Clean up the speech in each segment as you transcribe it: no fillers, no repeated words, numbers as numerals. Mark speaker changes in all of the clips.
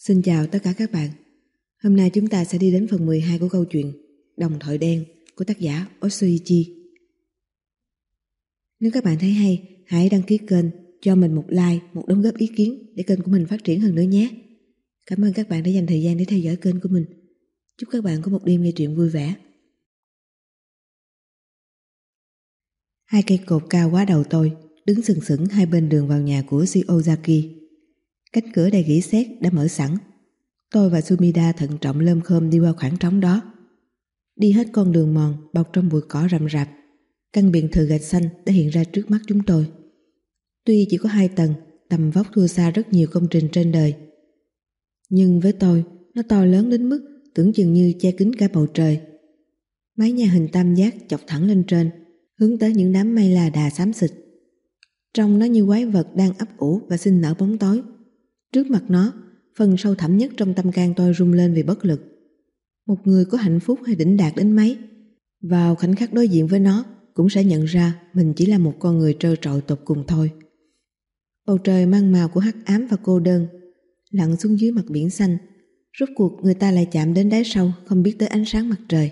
Speaker 1: Xin chào tất cả các bạn. Hôm nay chúng ta sẽ đi đến phần 12 của câu chuyện Đồng thoại đen của tác giả Otsuichi. Nếu các bạn thấy hay, hãy đăng ký kênh, cho mình một like, một đóng góp ý kiến để kênh của mình phát triển hơn nữa nhé. Cảm ơn các bạn đã dành thời gian để theo dõi kênh của mình. Chúc các bạn có một đêm nghe truyện vui vẻ. Hai cây cột cao quá đầu tôi đứng sừng sững hai bên đường vào nhà của Shiozaki. Cánh cửa đầy rỉ sét đã mở sẵn. Tôi và Sumida thận trọng lơm khom đi qua khoảng trống đó. Đi hết con đường mòn bọc trong bụi cỏ rậm rạp, căn biệt thự gạch xanh đã hiện ra trước mắt chúng tôi. Tuy chỉ có 2 tầng, tầm vóc thua xa rất nhiều công trình trên đời, nhưng với tôi nó to lớn đến mức tưởng chừng như che kín cả bầu trời. Mái nhà hình tam giác chọc thẳng lên trên, hướng tới những đám mây là đà xám xịt. Trông nó như quái vật đang ấp ủ và sinh nở bóng tối. Trước mặt nó, phần sâu thẳm nhất trong tâm can tôi rung lên vì bất lực. Một người có hạnh phúc hay đỉnh đạt đến mấy, vào khoảnh khắc đối diện với nó cũng sẽ nhận ra mình chỉ là một con người trơ trọi tột cùng thôi. Bầu trời mang màu của hắc ám và cô đơn, lặn xuống dưới mặt biển xanh. Rốt cuộc người ta lại chạm đến đáy sâu, không biết tới ánh sáng mặt trời.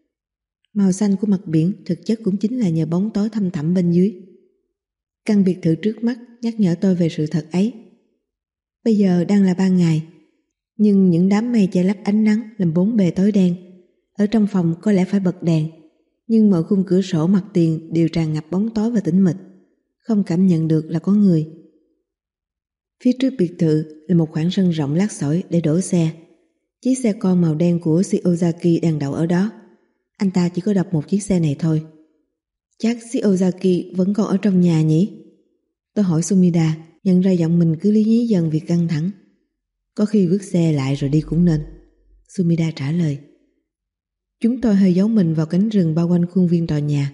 Speaker 1: Màu xanh của mặt biển thực chất cũng chính là nhờ bóng tối thăm thẳm bên dưới. Căn biệt thự trước mắt nhắc nhở tôi về sự thật ấy. Bây giờ đang là ban ngày, nhưng những đám mây che lấp ánh nắng làm bốn bề tối đen. Ở trong phòng có lẽ phải bật đèn, nhưng mọi khung cửa sổ mặt tiền đều tràn ngập bóng tối và tĩnh mịch, không cảm nhận được là có người. Phía trước biệt thự là một khoảng sân rộng lát sỏi để đổ xe. Chiếc xe con màu đen của Shiozaki đang đậu ở đó. Anh ta chỉ có đập một chiếc xe này thôi. Chắc Shiozaki vẫn còn ở trong nhà nhỉ? Tôi hỏi Sumida, nhận ra giọng mình cứ lý nhí dần vì căng thẳng. Có khi vứt xe lại rồi đi cũng nên, Sumida trả lời. Chúng tôi hơi giấu mình vào cánh rừng bao quanh khuôn viên tòa nhà.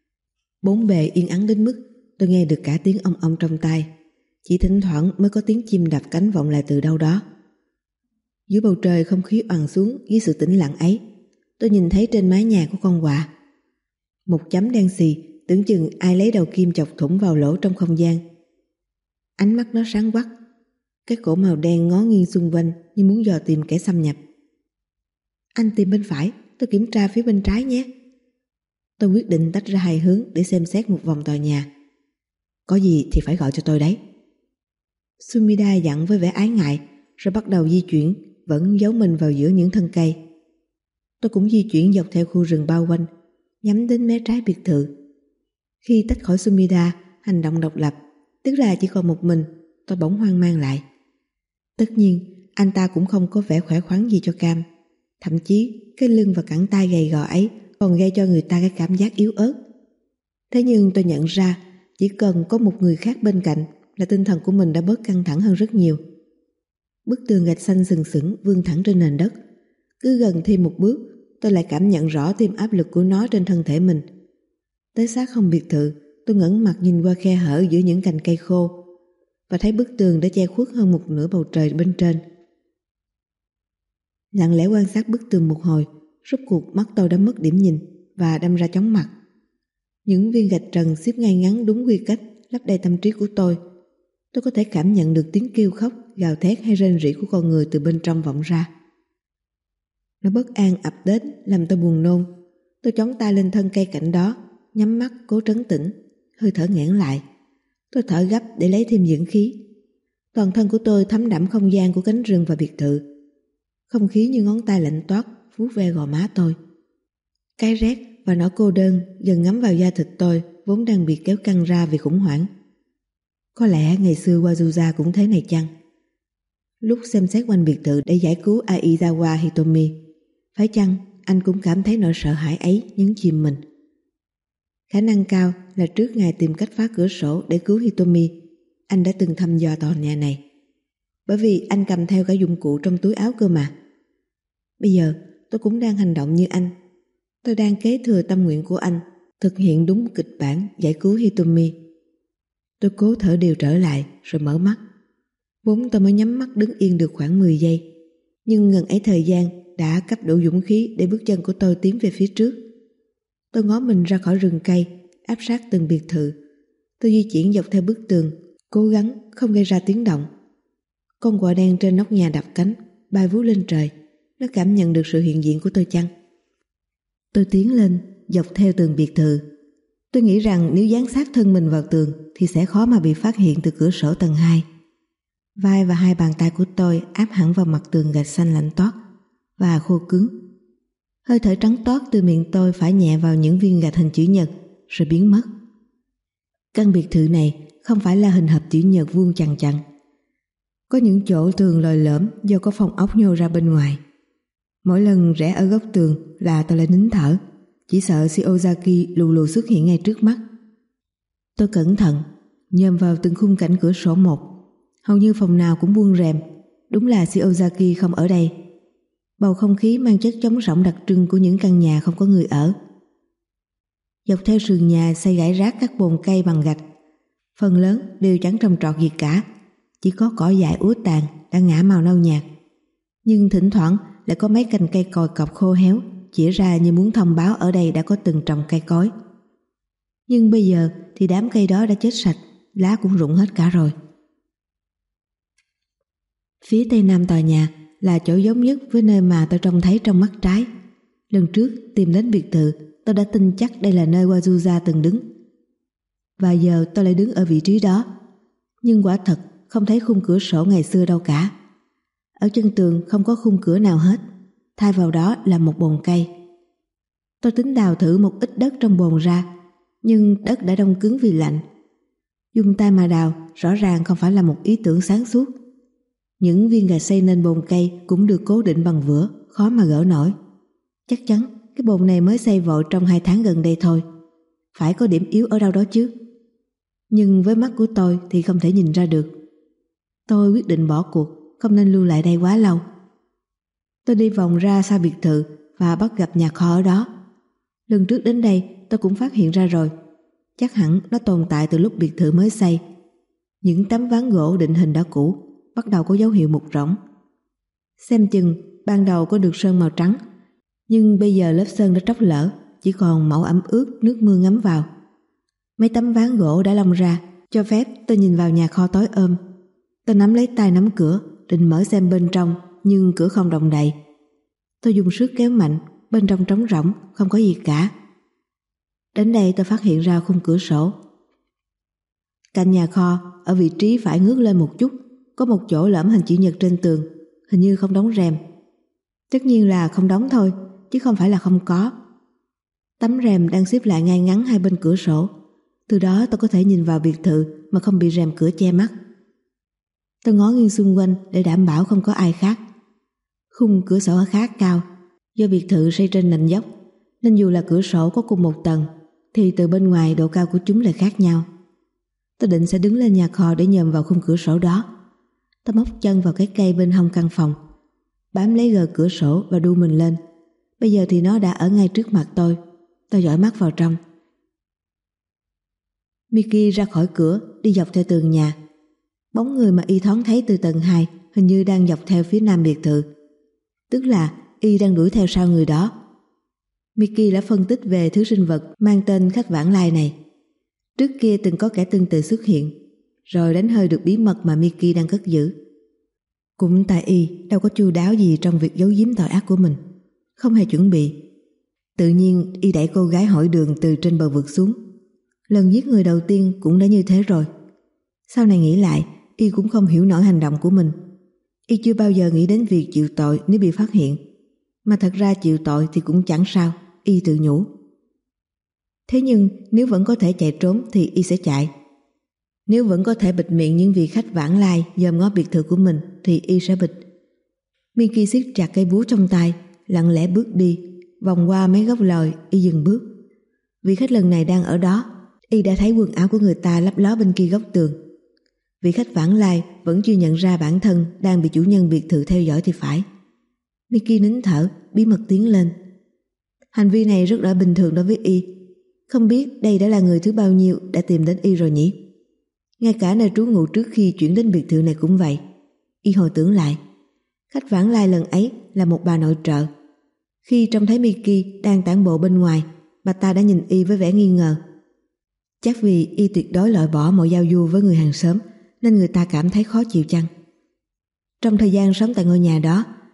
Speaker 1: Bốn bề yên ắng đến mức tôi nghe được cả tiếng ong ong trong tai. Chỉ thỉnh thoảng mới có tiếng chim đập cánh vọng lại từ đâu đó. Dưới bầu trời không khí oằn xuống với sự tĩnh lặng ấy, tôi nhìn thấy trên mái nhà của con quạ một chấm đen xì, tưởng chừng ai lấy đầu kim chọc thủng vào lỗ trong không gian. Ánh mắt nó sáng quắc, cái cổ màu đen ngó nghiêng xung quanh như muốn dò tìm kẻ xâm nhập. Anh tìm bên phải, tôi kiểm tra phía bên trái nhé. Tôi quyết định tách ra hai hướng để xem xét một vòng tòa nhà. Có gì thì phải gọi cho tôi đấy. Sumida dặn với vẻ ái ngại, rồi bắt đầu di chuyển, vẫn giấu mình vào giữa những thân cây. Tôi cũng di chuyển dọc theo khu rừng bao quanh, nhắm đến mé trái biệt thự. Khi tách khỏi Sumida, hành động độc lập, tức là chỉ còn một mình, tôi bỗng hoang mang lại. Tất nhiên, anh ta cũng không có vẻ khỏe khoắn gì cho cam. Thậm chí, cái lưng và cẳng tay gầy gò ấy còn gây cho người ta cái cảm giác yếu ớt. Thế nhưng tôi nhận ra, chỉ cần có một người khác bên cạnh là tinh thần của mình đã bớt căng thẳng hơn rất nhiều. Bức tường gạch xanh sừng sững vươn thẳng trên nền đất. Cứ gần thêm một bước, tôi lại cảm nhận rõ thêm áp lực của nó trên thân thể mình. Tới sát hông biệt thự, tôi ngẩng mặt nhìn qua khe hở giữa những cành cây khô và thấy bức tường đã che khuất hơn một nửa bầu trời bên trên. Lặng lẽ quan sát bức tường một hồi, rốt cuộc mắt tôi đã mất điểm nhìn và đâm ra chóng mặt. Những viên gạch trần xếp ngay ngắn đúng quy cách lấp đầy tâm trí của tôi. Tôi có thể cảm nhận được tiếng kêu khóc, gào thét hay rên rỉ của con người từ bên trong vọng ra. Nó bất an ập đến làm tôi buồn nôn. Tôi chống tay lên thân cây cạnh đó, nhắm mắt cố trấn tĩnh, hơi thở nghẹn lại. Tôi thở gấp để lấy thêm dưỡng khí. Toàn thân của tôi thấm đẫm không gian của cánh rừng và biệt thự. Không khí như ngón tay lạnh toát vuốt ve gò má tôi. Cái rét và nỗi cô đơn dần ngấm vào da thịt tôi, vốn đang bị kéo căng ra vì khủng hoảng. Có lẽ ngày xưa Wazuza cũng thế này chăng? Lúc xem xét quanh biệt thự để giải cứu Aizawa Hitomi, phải chăng anh cũng cảm thấy nỗi sợ hãi ấy nhấn chìm mình? Khả năng cao là trước ngày tìm cách phá cửa sổ để cứu Hitomi, anh đã từng thăm dò tòa nhà này. Bởi vì anh cầm theo cả dụng cụ trong túi áo cơ mà. Bây giờ tôi cũng đang hành động như anh. Tôi đang kế thừa tâm nguyện của anh, thực hiện đúng kịch bản giải cứu Hitomi. Tôi cố thở đều trở lại rồi mở mắt. Vốn tôi mới nhắm mắt đứng yên được khoảng 10 giây, nhưng ngần ấy thời gian đã cấp đủ dũng khí để bước chân của tôi tiến về phía trước. Tôi ngó mình ra khỏi rừng cây, áp sát từng biệt thự. Tôi di chuyển dọc theo bức tường, cố gắng không gây ra tiếng động. Con quạ đen trên nóc nhà đập cánh, bay vút lên trời. Nó cảm nhận được sự hiện diện của tôi chăng? Tôi tiến lên, dọc theo tường biệt thự. Tôi nghĩ rằng nếu dán sát thân mình vào tường thì sẽ khó mà bị phát hiện từ cửa sổ tầng 2. Vai và hai bàn tay của tôi áp hẳn vào mặt tường gạch xanh lạnh toát và khô cứng. Hơi thở trắng toát từ miệng tôi phả nhẹ vào những viên gạch hình chữ nhật rồi biến mất. Căn biệt thự này không phải là hình hộp chữ nhật vuông chằng chằng. Có những chỗ tường lồi lõm do có phong ốc nhô ra bên ngoài. Mỗi lần rẽ ở góc tường là tôi lại nín thở, chỉ sợ Shiozaki lù lù xuất hiện ngay trước mắt. Tôi cẩn thận nhòm vào từng khung cảnh cửa sổ một. Hầu như phòng nào cũng buông rèm. Đúng là Shiozaki không ở đây. Bầu không khí mang chất trống rỗng đặc trưng của những căn nhà không có người ở. Dọc theo sườn nhà xây rải rác các bồn cây bằng gạch. Phần lớn đều chẳng trồng trọt gì cả, chỉ có cỏ dại úa tàn đã ngã màu nâu nhạt. Nhưng thỉnh thoảng lại có mấy cành cây còi cọc khô héo chĩa ra như muốn thông báo ở đây đã có từng trồng cây cối. Nhưng bây giờ thì đám cây đó đã chết sạch, lá cũng rụng hết cả rồi. Phía tây nam tòa nhà là chỗ giống nhất với nơi mà tôi trông thấy trong mắt trái. Lần trước tìm đến biệt thự, tôi đã tin chắc đây là nơi Wazuza từng đứng. Và giờ tôi lại đứng ở vị trí đó. Nhưng quả thật không thấy khung cửa sổ ngày xưa đâu cả. Ở chân tường không có khung cửa nào hết, thay vào đó là một bồn cây. Tôi tính đào thử một ít đất trong bồn ra, nhưng đất đã đông cứng vì lạnh. Dùng tay mà đào rõ ràng không phải là một ý tưởng sáng suốt. Những viên gạch xây nên bồn cây cũng được cố định bằng vữa, khó mà gỡ nổi. Chắc chắn cái bồn này mới xây vội trong 2 tháng gần đây thôi. Phải có điểm yếu ở đâu đó chứ. Nhưng với mắt của tôi thì không thể nhìn ra được. Tôi quyết định bỏ cuộc, không nên lưu lại đây quá lâu. Tôi đi vòng ra sau biệt thự và bắt gặp nhà kho ở đó. Lần trước đến đây tôi cũng phát hiện ra rồi. Chắc hẳn nó tồn tại từ lúc biệt thự mới xây. Những tấm ván gỗ định hình đã cũ, bắt đầu có dấu hiệu mục rỗng. Xem chừng ban đầu có được sơn màu trắng, nhưng bây giờ lớp sơn đã tróc lở, chỉ còn màu ẩm ướt nước mưa ngấm vào. Mấy tấm ván gỗ đã lông ra, cho phép tôi nhìn vào nhà kho tối ôm. Tôi nắm lấy tay nắm cửa, định mở xem bên trong, nhưng cửa không động đậy. Tôi dùng sức kéo mạnh, bên trong trống rỗng, không có gì cả. Đến đây tôi phát hiện ra khung cửa sổ. Cạnh nhà kho, ở vị trí phải ngước lên một chút, có một chỗ lõm hình chữ nhật trên tường, hình như không đóng rèm. Tất nhiên là không đóng thôi, chứ không phải là không có. Tấm rèm đang xếp lại ngay ngắn hai bên cửa sổ. Từ đó tôi có thể nhìn vào biệt thự mà không bị rèm cửa che mắt. Tôi ngó nghiêng xung quanh để đảm bảo không có ai khác. Khung cửa sổ khá cao, do biệt thự xây trên nền dốc, nên dù là cửa sổ có cùng một tầng, thì từ bên ngoài độ cao của chúng lại khác nhau. Tôi định sẽ đứng lên nhà kho để nhòm vào khung cửa sổ đó. Tôi móc chân vào cái cây bên hông căn phòng, bám lấy gờ cửa sổ và đu mình lên. Bây giờ thì nó đã ở ngay trước mặt tôi. Tôi dõi mắt vào trong. Miki ra khỏi cửa, đi dọc theo tường nhà. Bóng người mà y thoáng thấy từ tầng 2 hình như đang dọc theo phía nam biệt thự. Tức là y đang đuổi theo sau người đó. Miki đã phân tích về thứ sinh vật mang tên khách vãng lai này. Trước kia từng có kẻ tương tự xuất hiện, rồi đánh hơi được bí mật mà Miki đang cất giữ. Cũng tại y đâu có chu đáo gì trong việc giấu giếm tội ác của mình, không hề chuẩn bị. Tự nhiên y đẩy cô gái hỏi đường từ trên bờ vực xuống. Lần giết người đầu tiên cũng đã như thế rồi. Sau này nghĩ lại, y cũng không hiểu nổi hành động của mình. Y chưa bao giờ nghĩ đến việc chịu tội nếu bị phát hiện. Mà thật ra chịu tội thì cũng chẳng sao, y tự nhủ. Thế nhưng nếu vẫn có thể chạy trốn thì y sẽ chạy. Nếu vẫn có thể bịt miệng những vị khách vãng lai dòm ngó biệt thự của mình thì y sẽ bịt. Miki siết chặt cây búa trong tay, lặng lẽ bước đi, vòng qua mấy gốc lòi, y dừng bước. Vị khách lần này đang ở đó, y đã thấy quần áo của người ta lấp ló bên kia góc tường. Vị khách vãng lai vẫn chưa nhận ra bản thân đang bị chủ nhân biệt thự theo dõi thì phải. Miki nín thở, bí mật tiến lên. Hành vi này rất là bình thường đối với y. Không biết đây đã là người thứ bao nhiêu đã tìm đến y rồi nhỉ? Ngay cả nơi trú ngụ trước khi chuyển đến biệt thự này cũng vậy. Y hồi tưởng lại, khách vãng lai lần ấy là một bà nội trợ. Khi trông thấy Miki đang tản bộ bên ngoài, bà ta đã nhìn y với vẻ nghi ngờ. Chắc vì y tuyệt đối loại bỏ mọi giao du với người hàng xóm nên người ta cảm thấy khó chịu chăng? Trong thời gian sống tại ngôi nhà đó,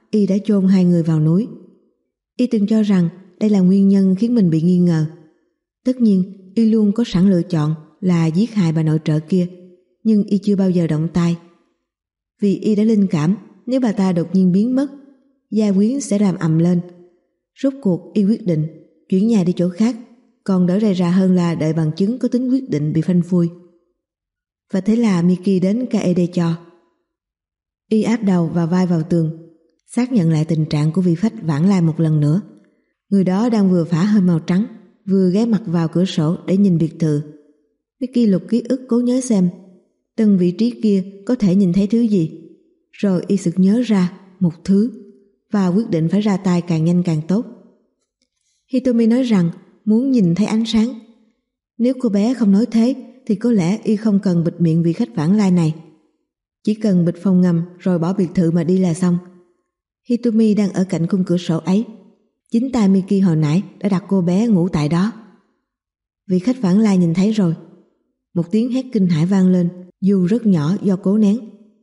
Speaker 1: y đã chôn 2 người vào núi. Y từng cho rằng đây là nguyên nhân khiến mình bị nghi ngờ. Tất nhiên, y luôn có sẵn lựa chọn là giết hại bà nội trợ kia, nhưng y chưa bao giờ động tay. Vì y đã linh cảm nếu bà ta đột nhiên biến mất, gia quyến sẽ làm ầm lên. Rốt cuộc y quyết định chuyển nhà đi chỗ khác, còn đỡ rầy rà hơn là đợi bằng chứng có tính quyết định bị phanh phui. Và thế là Miki đến Kaede cho. Y áp đầu và vai vào tường, xác nhận lại tình trạng của vị khách vãng lai một lần nữa. Người đó đang vừa phả hơi màu trắng, vừa ghé mặt vào cửa sổ để nhìn biệt thự. Miki lục ký ức cố nhớ xem từng vị trí kia có thể nhìn thấy thứ gì. Rồi y sực nhớ ra một thứ và quyết định phải ra tay càng nhanh càng tốt. Hitomi nói rằng muốn nhìn thấy ánh sáng. Nếu cô bé không nói thế thì có lẽ y không cần bịt miệng vị khách vãng lai này. Chỉ cần bịt phòng ngầm rồi bỏ biệt thự mà đi là xong. Hitomi đang ở cạnh khung cửa sổ ấy. Chính tay Miki hồi nãy đã đặt cô bé ngủ tại đó. Vị khách vãng lai nhìn thấy rồi. Một tiếng hét kinh hãi vang lên, dù rất nhỏ do cố nén.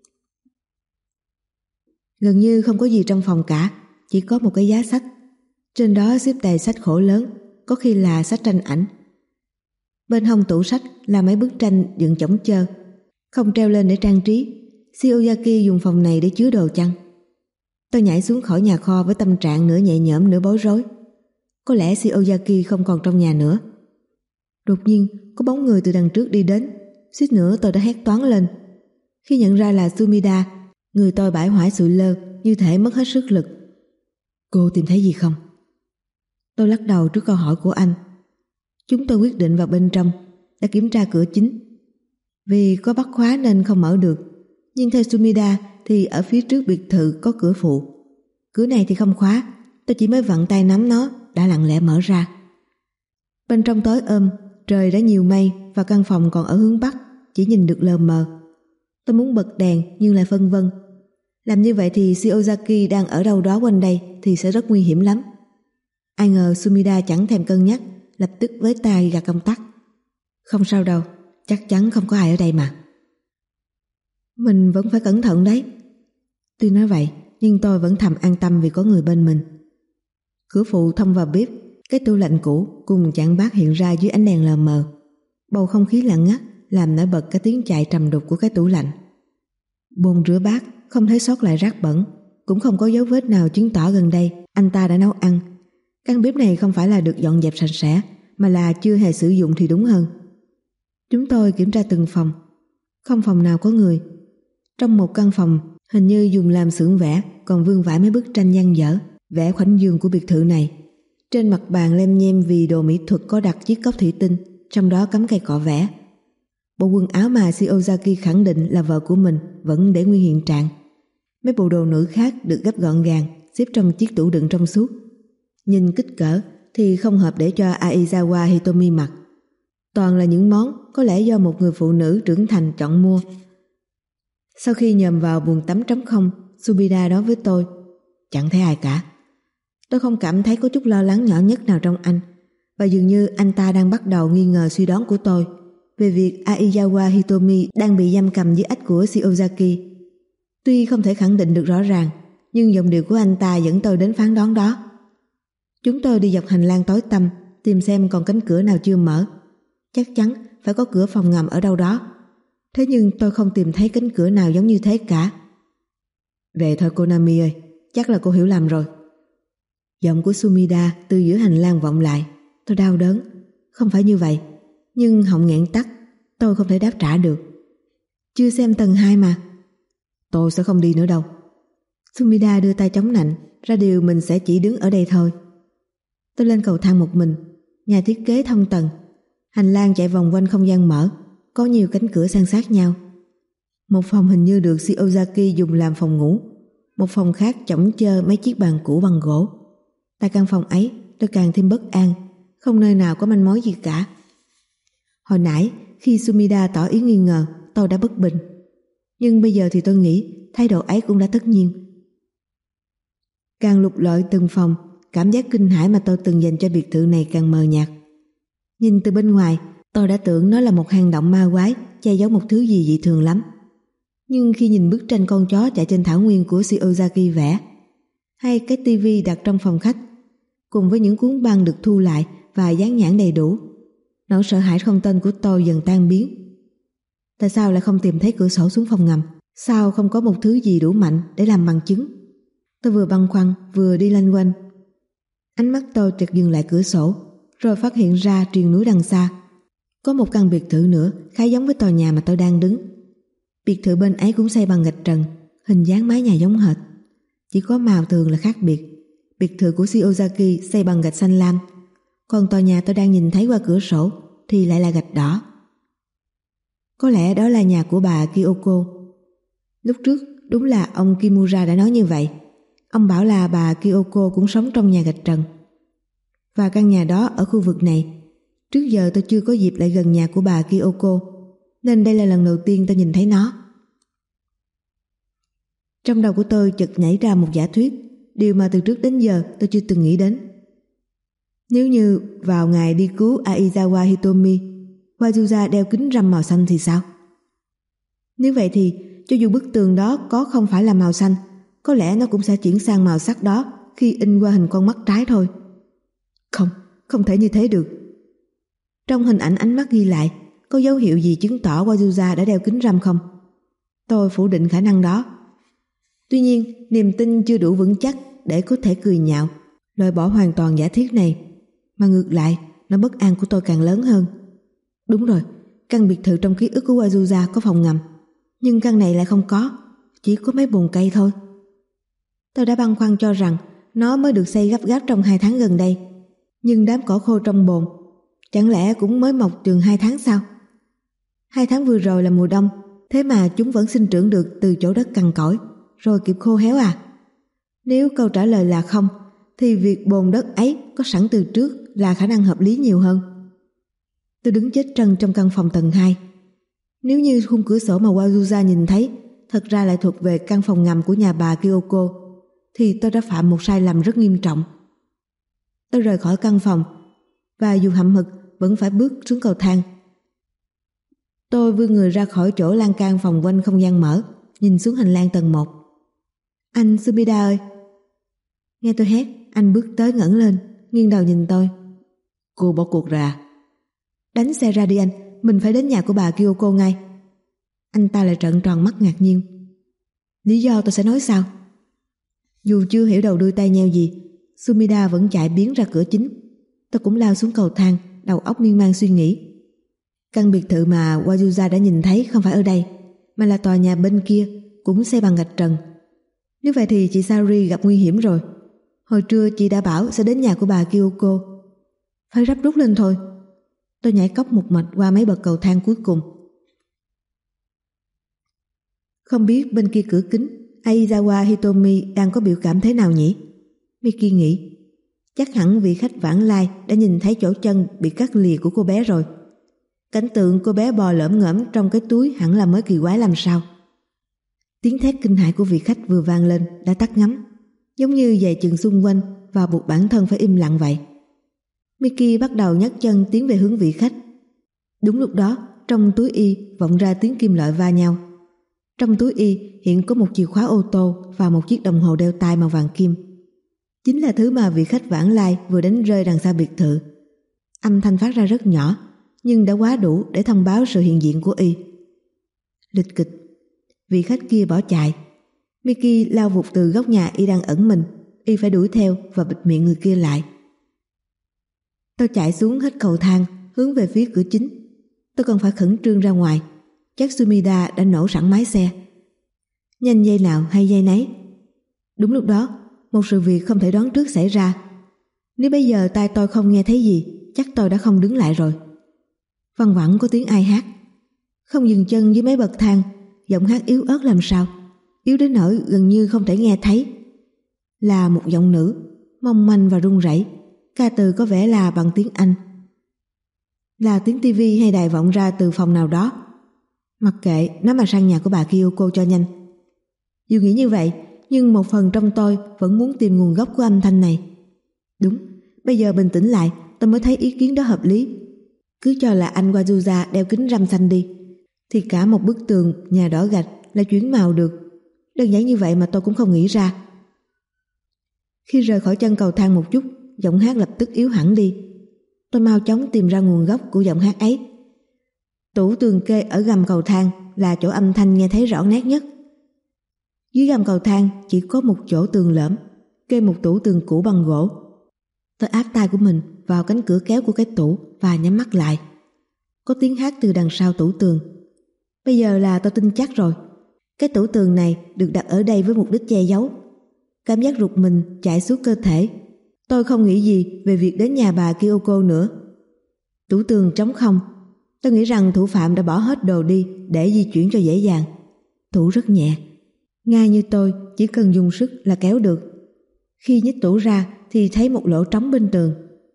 Speaker 1: Gần như không có gì trong phòng cả, chỉ có một cái giá sách. Trên đó xếp đầy sách khổ lớn, có khi là sách tranh ảnh. Bên hông tủ sách là mấy bức tranh dựng chổng chơ, không treo lên để trang trí. Shiozaki dùng phòng này để chứa đồ chăng? Tôi nhảy xuống khỏi nhà kho với tâm trạng nửa nhẹ nhõm nửa bối rối. Có lẽ Shiozaki không còn trong nhà nữa. Đột nhiên có bóng người từ đằng trước đi đến, suýt nữa tôi đã hét toáng lên. Khi nhận ra là Sumida, người tôi bãi hoại sụi lơ, như thể mất hết sức lực. Cô tìm thấy gì không? Tôi lắc đầu trước câu hỏi của anh. Chúng tôi quyết định vào bên trong, đã kiểm tra cửa chính. Vì có bắt khóa nên không mở được, nhưng theo Sumida thì ở phía trước biệt thự có cửa phụ. Cửa này thì không khóa, tôi chỉ mới vặn tay nắm nó đã lặng lẽ mở ra. Bên trong tối trời đã nhiều mây và căn phòng còn ở hướng bắc, chỉ nhìn được lờ mờ. Tôi muốn bật đèn nhưng lại phân vân. Làm như vậy thì Shiozaki đang ở đâu đó quanh đây thì sẽ rất nguy hiểm lắm. Ai ngờ Sumida chẳng thèm cân nhắc, lập tức với tay gạt công tắc. Không sao đâu, chắc chắn không có ai ở đây mà. Mình vẫn phải cẩn thận đấy. Tuy nói vậy, nhưng tôi vẫn thầm an tâm vì có người bên mình. Cửa phụ thông vào bếp, cái tủ lạnh cũ cùng chản bát hiện ra dưới ánh đèn lờ mờ. Bầu không khí lặng ngắt làm nổi bật cái tiếng chạy trầm đục của cái tủ lạnh. Bồn rửa bát không thấy sót lại rác bẩn, cũng không có dấu vết nào chứng tỏ gần đây anh ta đã nấu ăn. Căn bếp này không phải là được dọn dẹp sạch sẽ, mà là chưa hề sử dụng thì đúng hơn. Chúng tôi kiểm tra từng phòng, không phòng nào có người. Trong một căn phòng hình như dùng làm xưởng vẽ, còn vương vãi mấy bức tranh dang dở, vẽ khoảnh vườn của biệt thự này. Trên mặt bàn lem nhem vì đồ mỹ thuật có đặt chiếc cốc thủy tinh, trong đó cắm cây cọ vẽ. Bộ quần áo mà Shiozaki khẳng định là vợ của mình vẫn để nguyên hiện trạng. Mấy bộ đồ nữ khác được gấp gọn gàng, xếp trong chiếc tủ đựng trong suốt. Nhìn kích cỡ thì không hợp để cho Aizawa Hitomi mặc. Toàn là những món có lẽ do một người phụ nữ trưởng thành chọn mua. Sau khi nhòm vào buồng tắm trống không, Sumida nói với tôi, chẳng thấy ai cả. Tôi không cảm thấy có chút lo lắng nhỏ nhất nào trong anh, và dường như anh ta đang bắt đầu nghi ngờ suy đoán của tôi về việc Aizawa Hitomi đang bị giam cầm dưới ách của Shiozaki. Tuy không thể khẳng định được rõ ràng, nhưng giọng điệu của anh ta dẫn tôi đến phán đoán đó. Chúng tôi đi dọc hành lang tối tăm, tìm xem còn cánh cửa nào chưa mở. Chắc chắn phải có cửa phòng ngầm ở đâu đó. Thế nhưng tôi không tìm thấy cánh cửa nào giống như thế cả. Về thôi Konami ơi, chắc là cô hiểu lầm rồi. Giọng của Sumida từ giữa hành lang vọng lại. Tôi đau đớn. Không phải như vậy. Nhưng họng nghẹn tắc, tôi không thể đáp trả được. Chưa xem tầng 2 mà. Tôi sẽ không đi nữa đâu. Sumida đưa tay chống nạnh, ra điều mình sẽ chỉ đứng ở đây thôi. Tôi lên cầu thang một mình. Nhà thiết kế thông tầng. Hành lang chạy vòng quanh không gian mở, có nhiều cánh cửa san sát nhau. Một phòng hình như được Shiozaki dùng làm phòng ngủ, một phòng khác chổng chơ mấy chiếc bàn cũ bằng gỗ. Tại căn phòng ấy tôi càng thêm bất an, không nơi nào có manh mối gì cả. Hồi nãy khi Sumida tỏ ý nghi ngờ, tôi đã bất bình, nhưng bây giờ thì tôi nghĩ thái độ ấy cũng đã tất nhiên. Càng lục lọi từng phòng, cảm giác kinh hãi mà tôi từng dành cho biệt thự này càng mờ nhạt. Nhìn từ bên ngoài, tôi đã tưởng nó là một hang động ma quái che giấu một thứ gì dị thường lắm. Nhưng khi nhìn bức tranh con chó chạy trên thảo nguyên của Shiozaki vẽ, hay cái tivi đặt trong phòng khách, cùng với những cuốn băng được thu lại và dán nhãn đầy đủ. Nỗi sợ hãi không tên của tôi dần tan biến. Tại sao lại không tìm thấy cửa sổ xuống phòng ngầm? Sao không có một thứ gì đủ mạnh để làm bằng chứng? Tôi vừa băn khoăn vừa đi loanh quanh. Ánh mắt tôi chợt dừng lại cửa sổ, rồi phát hiện ra triền núi đằng xa có một căn biệt thự nữa khá giống với tòa nhà mà tôi đang đứng. Biệt thự bên ấy cũng xây bằng gạch trần, hình dáng mái nhà giống hệt, chỉ có màu tường là khác biệt. Biệt thự của Shiozaki xây bằng gạch xanh lam, còn tòa nhà tôi đang nhìn thấy qua cửa sổ thì lại là gạch đỏ. Có lẽ đó là nhà của bà Kyoko. Lúc trước đúng là ông Kimura đã nói như vậy. Ông bảo là bà Kyoko cũng sống trong nhà gạch trần, và căn nhà đó ở khu vực này. Trước giờ tôi chưa có dịp lại gần nhà của bà Kyoko, nên đây là lần đầu tiên tôi nhìn thấy nó. Trong đầu của tôi chợt nhảy ra một giả thuyết, điều mà từ trước đến giờ tôi chưa từng nghĩ đến. Nếu như vào ngày đi cứu Aizawa Hitomi, Wazuza đeo kính râm màu xanh thì sao? Nếu vậy thì cho dù bức tường đó có không phải là màu xanh, có lẽ nó cũng sẽ chuyển sang màu sắc đó khi in qua hình con mắt trái thôi. Không thể như thế được. Trong hình ảnh ánh mắt ghi lại, có dấu hiệu gì chứng tỏ Wazuza đã đeo kính râm không? Tôi phủ định khả năng đó. Tuy nhiên, niềm tin chưa đủ vững chắc để có thể cười nhạo, loại bỏ hoàn toàn giả thiết này. Mà ngược lại, nỗi bất an của tôi càng lớn hơn. Đúng rồi, căn biệt thự trong ký ức của Wazuza có phòng ngầm, nhưng căn này lại không có, chỉ có mấy bồn cây thôi. Tôi đã băn khoăn cho rằng nó mới được xây gấp gáp trong 2 tháng gần đây, nhưng đám cỏ khô trong bồn chẳng lẽ cũng mới mọc chừng 2 tháng sao? 2 tháng vừa rồi là mùa đông, thế mà chúng vẫn sinh trưởng được từ chỗ đất cằn cỗi, rồi kịp khô héo à? Nếu câu trả lời là không, thì việc bồn đất ấy có sẵn từ trước là khả năng hợp lý nhiều hơn. Tôi đứng chết trân trong căn phòng tầng 2. Nếu như khung cửa sổ mà Wazuza nhìn thấy thật ra lại thuộc về căn phòng ngầm của nhà bà Kyoko, thì tôi đã phạm một sai lầm rất nghiêm trọng. Tôi rời khỏi căn phòng, và dù hậm hực vẫn phải bước xuống cầu thang. Tôi vươn người ra khỏi chỗ lan can phòng quanh không gian mở, nhìn xuống hành lang tầng 1. Anh Sumida ơi! Nghe tôi hét, anh bước tới ngẩng lên, nghiêng đầu nhìn tôi. Cô bỏ cuộc rồi à? Đánh xe ra đi anh, mình phải đến nhà của bà Kyoko ngay. Anh ta lại trợn tròn mắt ngạc nhiên. Lý do tôi sẽ nói sao? Dù chưa hiểu đầu đuôi tay nheo gì, Sumida vẫn chạy biến ra cửa chính. Tôi cũng lao xuống cầu thang, đầu óc miên man suy nghĩ. Căn biệt thự mà Wazuza đã nhìn thấy không phải ở đây, mà là tòa nhà bên kia, cũng xây bằng gạch trần. Nếu vậy thì chị Saori gặp nguy hiểm rồi. Hồi trưa chị đã bảo sẽ đến nhà của bà Kyoko. Phải rắp rút lên thôi. Tôi nhảy cóc một mạch qua mấy bậc cầu thang cuối cùng. Không biết bên kia cửa kính Aizawa Hitomi đang có biểu cảm thế nào nhỉ? Miki nghĩ. Chắc hẳn vị khách vãng lai đã nhìn thấy chỗ chân bị cắt lìa của cô bé rồi. Cảnh tượng cô bé bò lởm ngởm trong cái túi hẳn là mới kỳ quái làm sao. Tiếng thét kinh hãi của vị khách vừa vang lên đã tắt ngấm, giống như dày chừng xung quanh và buộc bản thân phải im lặng vậy. Miki bắt đầu nhấc chân tiến về hướng vị khách. Đúng lúc đó, trong túi y vọng ra tiếng kim loại va nhau. Trong túi y hiện có một chìa khóa ô tô và một chiếc đồng hồ đeo tay màu vàng kim. Chính là thứ mà vị khách vãng lai vừa đánh rơi đằng xa biệt thự. Âm thanh phát ra rất nhỏ, nhưng đã quá đủ để thông báo sự hiện diện của y. Lịch kịch, vị khách kia bỏ chạy. Miki lao vụt từ góc nhà y đang ẩn mình. Y phải đuổi theo và bịt miệng người kia lại. Tôi chạy xuống hết cầu thang, hướng về phía cửa chính. Tôi cần phải khẩn trương ra ngoài. Chắc Sumida đã nổ sẵn máy xe. Nhanh giây nào hay giây nấy. Đúng lúc đó, một sự việc không thể đoán trước xảy ra. Nếu bây giờ tai tôi không nghe thấy gì, chắc tôi đã không đứng lại rồi. Văng vẳng có tiếng ai hát. Không dừng chân dưới mấy bậc thang, giọng hát yếu ớt làm sao, yếu đến nỗi gần như không thể nghe thấy. Là một giọng nữ, mong manh và run rẩy. Ca từ có vẻ là bằng tiếng Anh. Là tiếng tivi hay đài vọng ra từ phòng nào đó. Mặc kệ, nó mà sang nhà của bà Kyoko cho nhanh. Dù nghĩ như vậy, nhưng một phần trong tôi vẫn muốn tìm nguồn gốc của âm thanh này. Đúng, bây giờ bình tĩnh lại, tôi mới thấy ý kiến đó hợp lý. Cứ cho là anh Wazuza đeo kính râm xanh đi, thì cả một bức tường nhà đỏ gạch là chuyển màu được. Đơn giản như vậy mà tôi cũng không nghĩ ra. Khi rời khỏi chân cầu thang một chút, giọng hát lập tức yếu hẳn đi. Tôi mau chóng tìm ra nguồn gốc của giọng hát ấy. Tủ tường kê ở gầm cầu thang là chỗ âm thanh nghe thấy rõ nét nhất. Dưới gầm cầu thang chỉ có một chỗ tường lởm, kê một tủ tường cũ bằng gỗ. Tôi áp tai của mình vào cánh cửa kéo của cái tủ và nhắm mắt lại. Có tiếng hát từ đằng sau tủ tường. Bây giờ là tôi tin chắc rồi. Cái tủ tường này được đặt ở đây với mục đích che giấu. Cảm giác rụt mình chạy suốt cơ thể. Tôi không nghĩ gì về việc đến nhà bà Kyoko nữa. Tủ tường trống không. Tôi nghĩ rằng thủ phạm đã bỏ hết đồ đi để di chuyển cho dễ dàng. Tủ rất nhẹ. Ngay như tôi chỉ cần dùng sức là kéo được. Khi nhích tủ ra thì thấy một lỗ trống bên tường.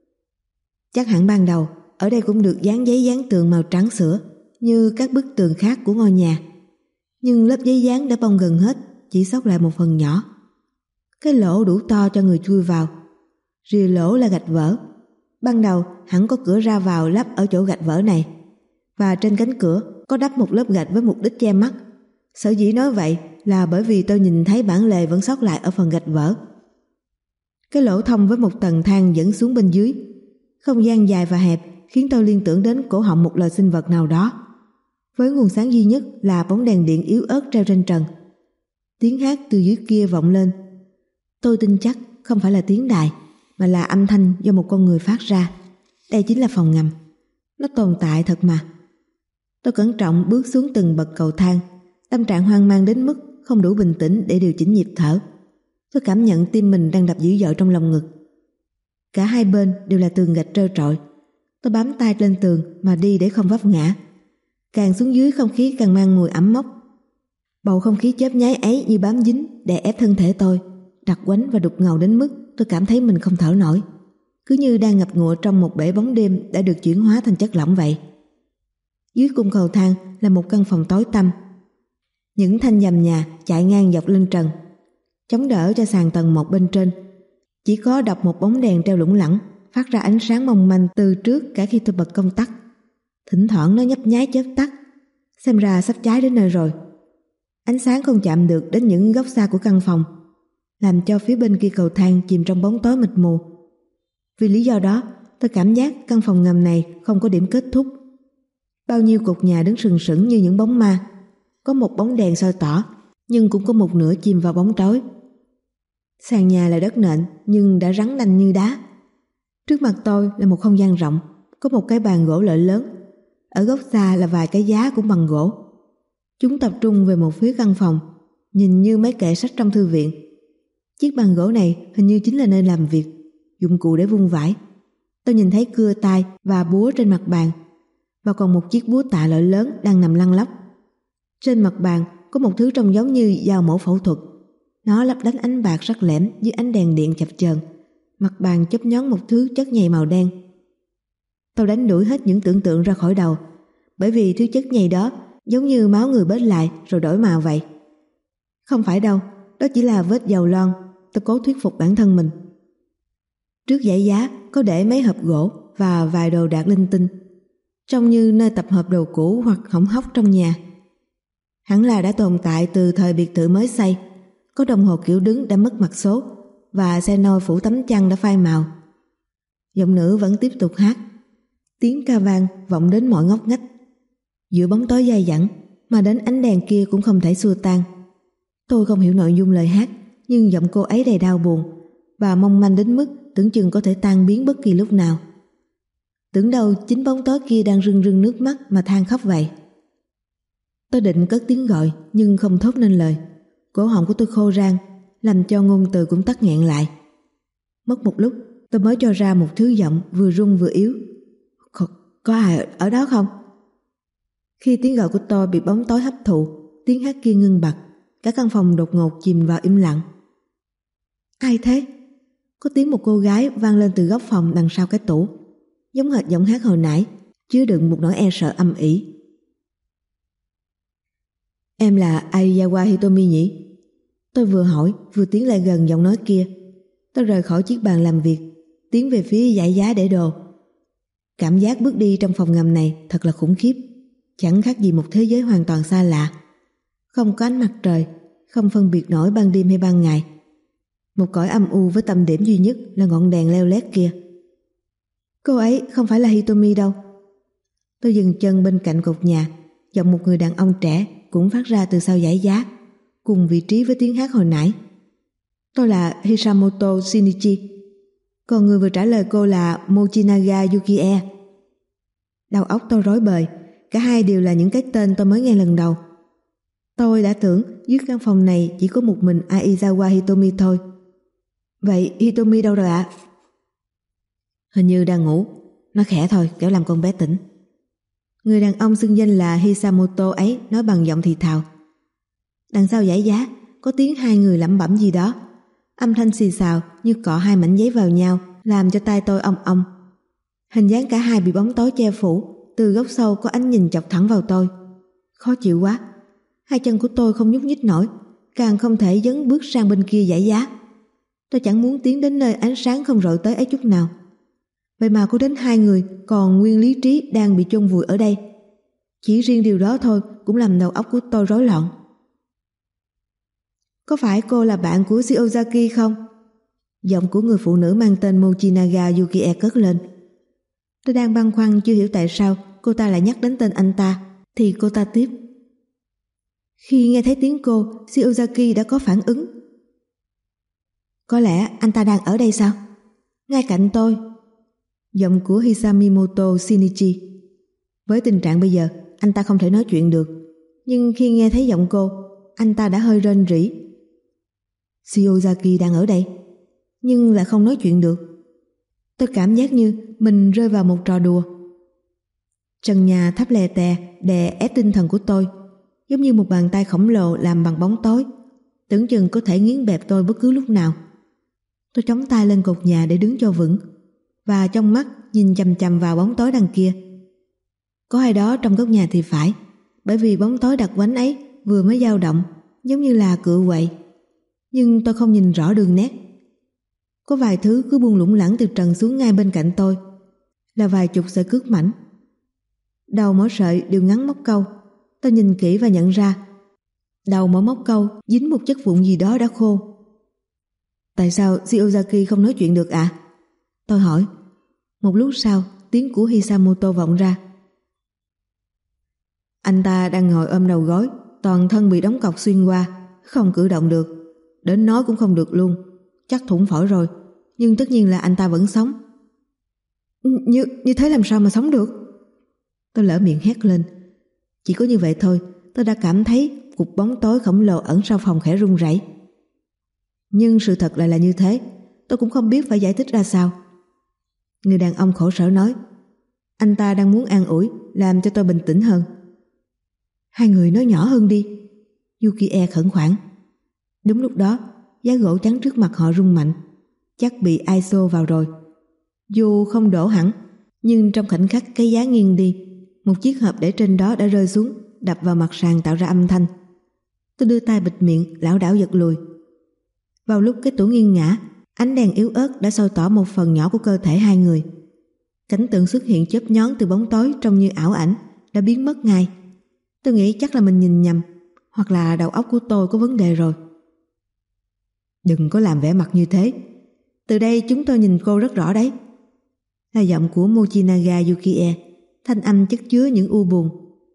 Speaker 1: Chắc hẳn ban đầu ở đây cũng được dán giấy dán tường màu trắng sữa như các bức tường khác của ngôi nhà. Nhưng lớp giấy dán đã bong gần hết, chỉ sót lại một phần nhỏ. Cái lỗ đủ to cho người chui vào. Rìa lỗ là gạch vỡ. Ban đầu hẳn có cửa ra vào lắp ở chỗ gạch vỡ này. Và trên cánh cửa có đắp một lớp gạch với mục đích che mắt. Sở dĩ nói vậy là bởi vì tôi nhìn thấy bản lề vẫn sót lại ở phần gạch vỡ. Cái lỗ thông với một tầng thang dẫn xuống bên dưới. Không gian dài và hẹp khiến tôi liên tưởng đến cổ họng một loài sinh vật nào đó. Với nguồn sáng duy nhất là bóng đèn điện yếu ớt treo trên trần. Tiếng hát từ dưới kia vọng lên. Tôi tin chắc không phải là tiếng đài, mà là âm thanh do một con người phát ra. Đây chính là phòng ngầm. Nó tồn tại thật mà. Tôi cẩn trọng bước xuống từng bậc cầu thang, tâm trạng hoang mang đến mức không đủ bình tĩnh để điều chỉnh nhịp thở. Tôi cảm nhận tim mình đang đập dữ dội trong lòng ngực. Cả hai bên đều là tường gạch trơ trọi. Tôi bám tay lên tường mà đi để không vấp ngã. Càng xuống dưới không khí càng mang mùi ẩm mốc. Bầu không khí chớp nháy ấy như bám dính đè ép thân thể tôi, đặc quánh và đục ngầu đến mức tôi cảm thấy mình không thở nổi, cứ như đang ngập ngụa trong một bể bóng đêm đã được chuyển hóa thành chất lỏng vậy. Dưới cung cầu thang là một căn phòng tối tăm. Những thanh dầm nhà chạy ngang dọc lên trần, chống đỡ cho sàn tầng một bên trên. Chỉ có đọc một bóng đèn treo lủng lẳng phát ra ánh sáng mong manh từ trước cả khi tôi bật công tắc. Thỉnh thoảng nó nhấp nháy chớp tắt, xem ra sắp cháy đến nơi rồi. Ánh sáng không chạm được đến những góc xa của căn phòng, làm cho phía bên kia cầu thang chìm trong bóng tối mịt mù. Vì lý do đó, tôi cảm giác căn phòng ngầm này không có điểm kết thúc. Bao nhiêu cột nhà đứng sừng sững như những bóng ma. Có một bóng đèn soi tỏ, nhưng cũng có một nửa chìm vào bóng tối. Sàn nhà là đất nện nhưng đã rắn đanh như đá. Trước mặt tôi là một không gian rộng, có một cái bàn gỗ lợi lớn. Ở góc xa là vài cái giá cũng bằng gỗ. Chúng tập trung về một phía căn phòng, nhìn như mấy kệ sách trong thư viện. Chiếc bàn gỗ này hình như chính là nơi làm việc, dụng cụ để vung vải. Tôi nhìn thấy cưa tay và búa trên mặt bàn, và còn một chiếc búa tạ loại lớn đang nằm lăn lóc. Trên mặt bàn có một thứ trông giống như dao mổ phẫu thuật. Nó lấp lánh ánh bạc sắc lẻm dưới ánh đèn điện chập chờn. Mặt bàn chớp nhón một thứ chất nhầy màu đen. Tôi đánh đuổi hết những tưởng tượng ra khỏi đầu, bởi vì thứ chất nhầy đó giống như máu người bết lại rồi đổi màu vậy. Không phải đâu, đó chỉ là vết dầu lon. Tôi cố thuyết phục bản thân mình. Trước dãy giá có để mấy hộp gỗ và vài đồ đạc linh tinh, trông như nơi tập hợp đồ cũ hoặc hỏng hóc trong nhà. Hẳn là đã tồn tại từ thời biệt thự mới xây. Có đồng hồ kiểu đứng đã mất mặt số, và xe nôi phủ tấm chăn đã phai màu. Giọng nữ vẫn tiếp tục hát. Tiếng ca vang vọng đến mọi ngóc ngách. Giữa bóng tối dai dẳng mà đến ánh đèn kia cũng không thể xua tan. Tôi không hiểu nội dung lời hát, nhưng giọng cô ấy đầy đau buồn và mong manh đến mức tưởng chừng có thể tan biến bất kỳ lúc nào. Tưởng đâu chính bóng tối kia đang rưng rưng nước mắt mà than khóc vậy. Tôi định cất tiếng gọi nhưng không thốt nên lời. Cổ họng của tôi khô rang, làm cho ngôn từ cũng tắc nghẹn lại. Mất một lúc tôi mới cho ra một thứ giọng vừa run vừa yếu. Có ai ở đó không? Khi tiếng gọi của tôi bị bóng tối hấp thụ, tiếng hát kia ngưng bặt. Cả căn phòng đột ngột chìm vào im lặng. Ai thế? Có tiếng một cô gái vang lên từ góc phòng đằng sau cái tủ, giống hệt giọng hát hồi nãy, chứa đựng một nỗi e sợ âm ỉ. Em là Aizawa Hitomi nhỉ? Tôi vừa hỏi vừa tiến lại gần giọng nói kia. Tôi rời khỏi chiếc bàn làm việc, tiến về phía dãy giá để đồ. Cảm giác bước đi trong phòng ngầm này thật là khủng khiếp. Chẳng khác gì một thế giới hoàn toàn xa lạ. Không có ánh mặt trời, không phân biệt nổi ban đêm hay ban ngày. Một cõi âm u với tâm điểm duy nhất là ngọn đèn leo lét kia. Cô ấy không phải là Hitomi đâu. Tôi dừng chân bên cạnh cột nhà. Giọng một người đàn ông trẻ cũng phát ra từ sau dãy giá, cùng vị trí với tiếng hát hồi nãy. Tôi là Hisamoto Shinichi. Còn người vừa trả lời cô là Mochinaga Yukie. Đầu óc tôi rối bời. Cả hai đều là những cái tên tôi mới nghe lần đầu. Tôi đã tưởng dưới căn phòng này chỉ có một mình Aizawa Hitomi thôi. Vậy Hitomi đâu rồi ạ? Hình như đang ngủ. Nói khẽ thôi, kẻo làm con bé tỉnh. Người đàn ông xưng danh là Hisamoto ấy nói bằng giọng thì thào. Đằng sau dãy giá có tiếng hai người lẩm bẩm gì đó. Âm thanh xì xào như cọ hai mảnh giấy vào nhau, làm cho tai tôi ong ong. Hình dáng cả hai bị bóng tối che phủ. Từ góc sâu có ánh nhìn chọc thẳng vào tôi. Khó chịu quá. Hai chân của tôi không nhúc nhích nổi, càng không thể dấn bước sang bên kia dãy giá. Tôi chẳng muốn tiến đến nơi ánh sáng không rọi tới ấy chút nào. Vậy mà có đến hai người còn nguyên lý trí đang bị chôn vùi ở đây. Chỉ riêng điều đó thôi cũng làm đầu óc của tôi rối loạn. Có phải cô là bạn của Shiozaki không? Giọng của người phụ nữ mang tên Mochinaga Yukie cất lên. Tôi đang băn khoăn chưa hiểu tại sao cô ta lại nhắc đến tên anh ta, thì cô ta tiếp. Khi nghe thấy tiếng cô, Shiozaki đã có phản ứng. Có lẽ anh ta đang ở đây sao? Ngay cạnh tôi. Giọng của Hisamimoto Shinichi. Với tình trạng bây giờ, anh ta không thể nói chuyện được. Nhưng khi nghe thấy giọng cô, anh ta đã hơi rên rỉ. Shiozaki đang ở đây, nhưng lại không nói chuyện được. Tôi cảm giác như mình rơi vào một trò đùa. Trần nhà thấp lè tè đè ép tinh thần của tôi, giống như một bàn tay khổng lồ làm bằng bóng tối, tưởng chừng có thể nghiến bẹp tôi bất cứ lúc nào. Tôi chống tay lên cột nhà để đứng cho vững, và trong mắt nhìn chằm chằm vào bóng tối đằng kia. Có ai đó trong góc nhà thì phải, bởi vì bóng tối đặc quánh ấy vừa mới dao động, giống như là cựa quậy. Nhưng tôi không nhìn rõ đường nét. Có vài thứ cứ buông lủng lẳng từ trần xuống ngay bên cạnh tôi, là vài chục sợi cước mảnh. Đầu mỗi sợi đều ngắn móc câu. Tôi nhìn kỹ và nhận ra đầu mỗi móc câu dính một chất vụn gì đó đã khô. Tại sao Shiozaki không nói chuyện được ạ? Tôi hỏi. Một lúc sau, tiếng của Hisamoto vọng ra. Anh ta đang ngồi ôm đầu gối, toàn thân bị đóng cọc xuyên qua, không cử động được, đến nói cũng không được luôn, chắc thủng phổi rồi, nhưng tất nhiên là anh ta vẫn sống. Như thế làm sao mà sống được? Tôi lỡ miệng hét lên. Chỉ có như vậy thôi, tôi đã cảm thấy cục bóng tối khổng lồ ẩn sau phòng khẽ run rẩy. Nhưng sự thật lại là như thế, tôi cũng không biết phải giải thích ra sao. Người đàn ông khổ sở nói. Anh ta đang muốn an ủi, làm cho tôi bình tĩnh hơn. Hai người nói nhỏ hơn đi, Yukie khẩn khoản. Đúng lúc đó, giá gỗ trắng trước mặt họ rung mạnh, chắc bị ai xô vào rồi. Dù không đổ hẳn, nhưng trong khoảnh khắc cái giá nghiêng đi, một chiếc hộp để trên đó đã rơi xuống, đập vào mặt sàn tạo ra âm thanh. Tôi đưa tay bịt miệng, lảo đảo giật lùi. Vào lúc cái tủ nghiêng ngã, ánh đèn yếu ớt đã soi tỏ một phần nhỏ của cơ thể hai người. Cảnh tượng xuất hiện chớp nhón từ bóng tối trông như ảo ảnh đã biến mất ngay. Tôi nghĩ chắc là mình nhìn nhầm, hoặc là đầu óc của tôi có vấn đề rồi. Đừng có làm vẻ mặt như thế. Từ đây chúng tôi nhìn cô rất rõ đấy. Là giọng của Mochinaga Yukie, thanh âm chất chứa những u buồn.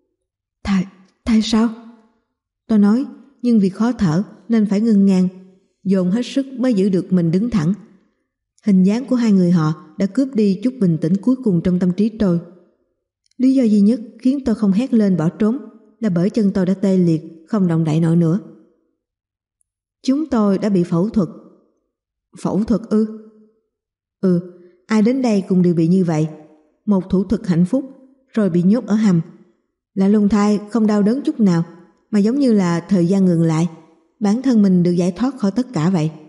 Speaker 1: Tại sao? Tôi nói, nhưng vì khó thở nên phải ngưng ngang, dồn hết sức mới giữ được mình đứng thẳng. Hình dáng của hai người họ đã cướp đi chút bình tĩnh cuối cùng trong tâm trí tôi. Lý do duy nhất khiến tôi không hét lên bỏ trốn là bởi chân tôi đã tê liệt, không động đậy nổi nữa. Chúng tôi đã bị phẫu thuật. Phẫu thuật ư? Ai đến đây cũng đều bị như vậy. Một thủ thuật hạnh phúc, rồi bị nhốt ở hầm. Là luân thai không đau đớn chút nào, mà giống như là thời gian ngừng lại, bản thân mình được giải thoát khỏi tất cả vậy.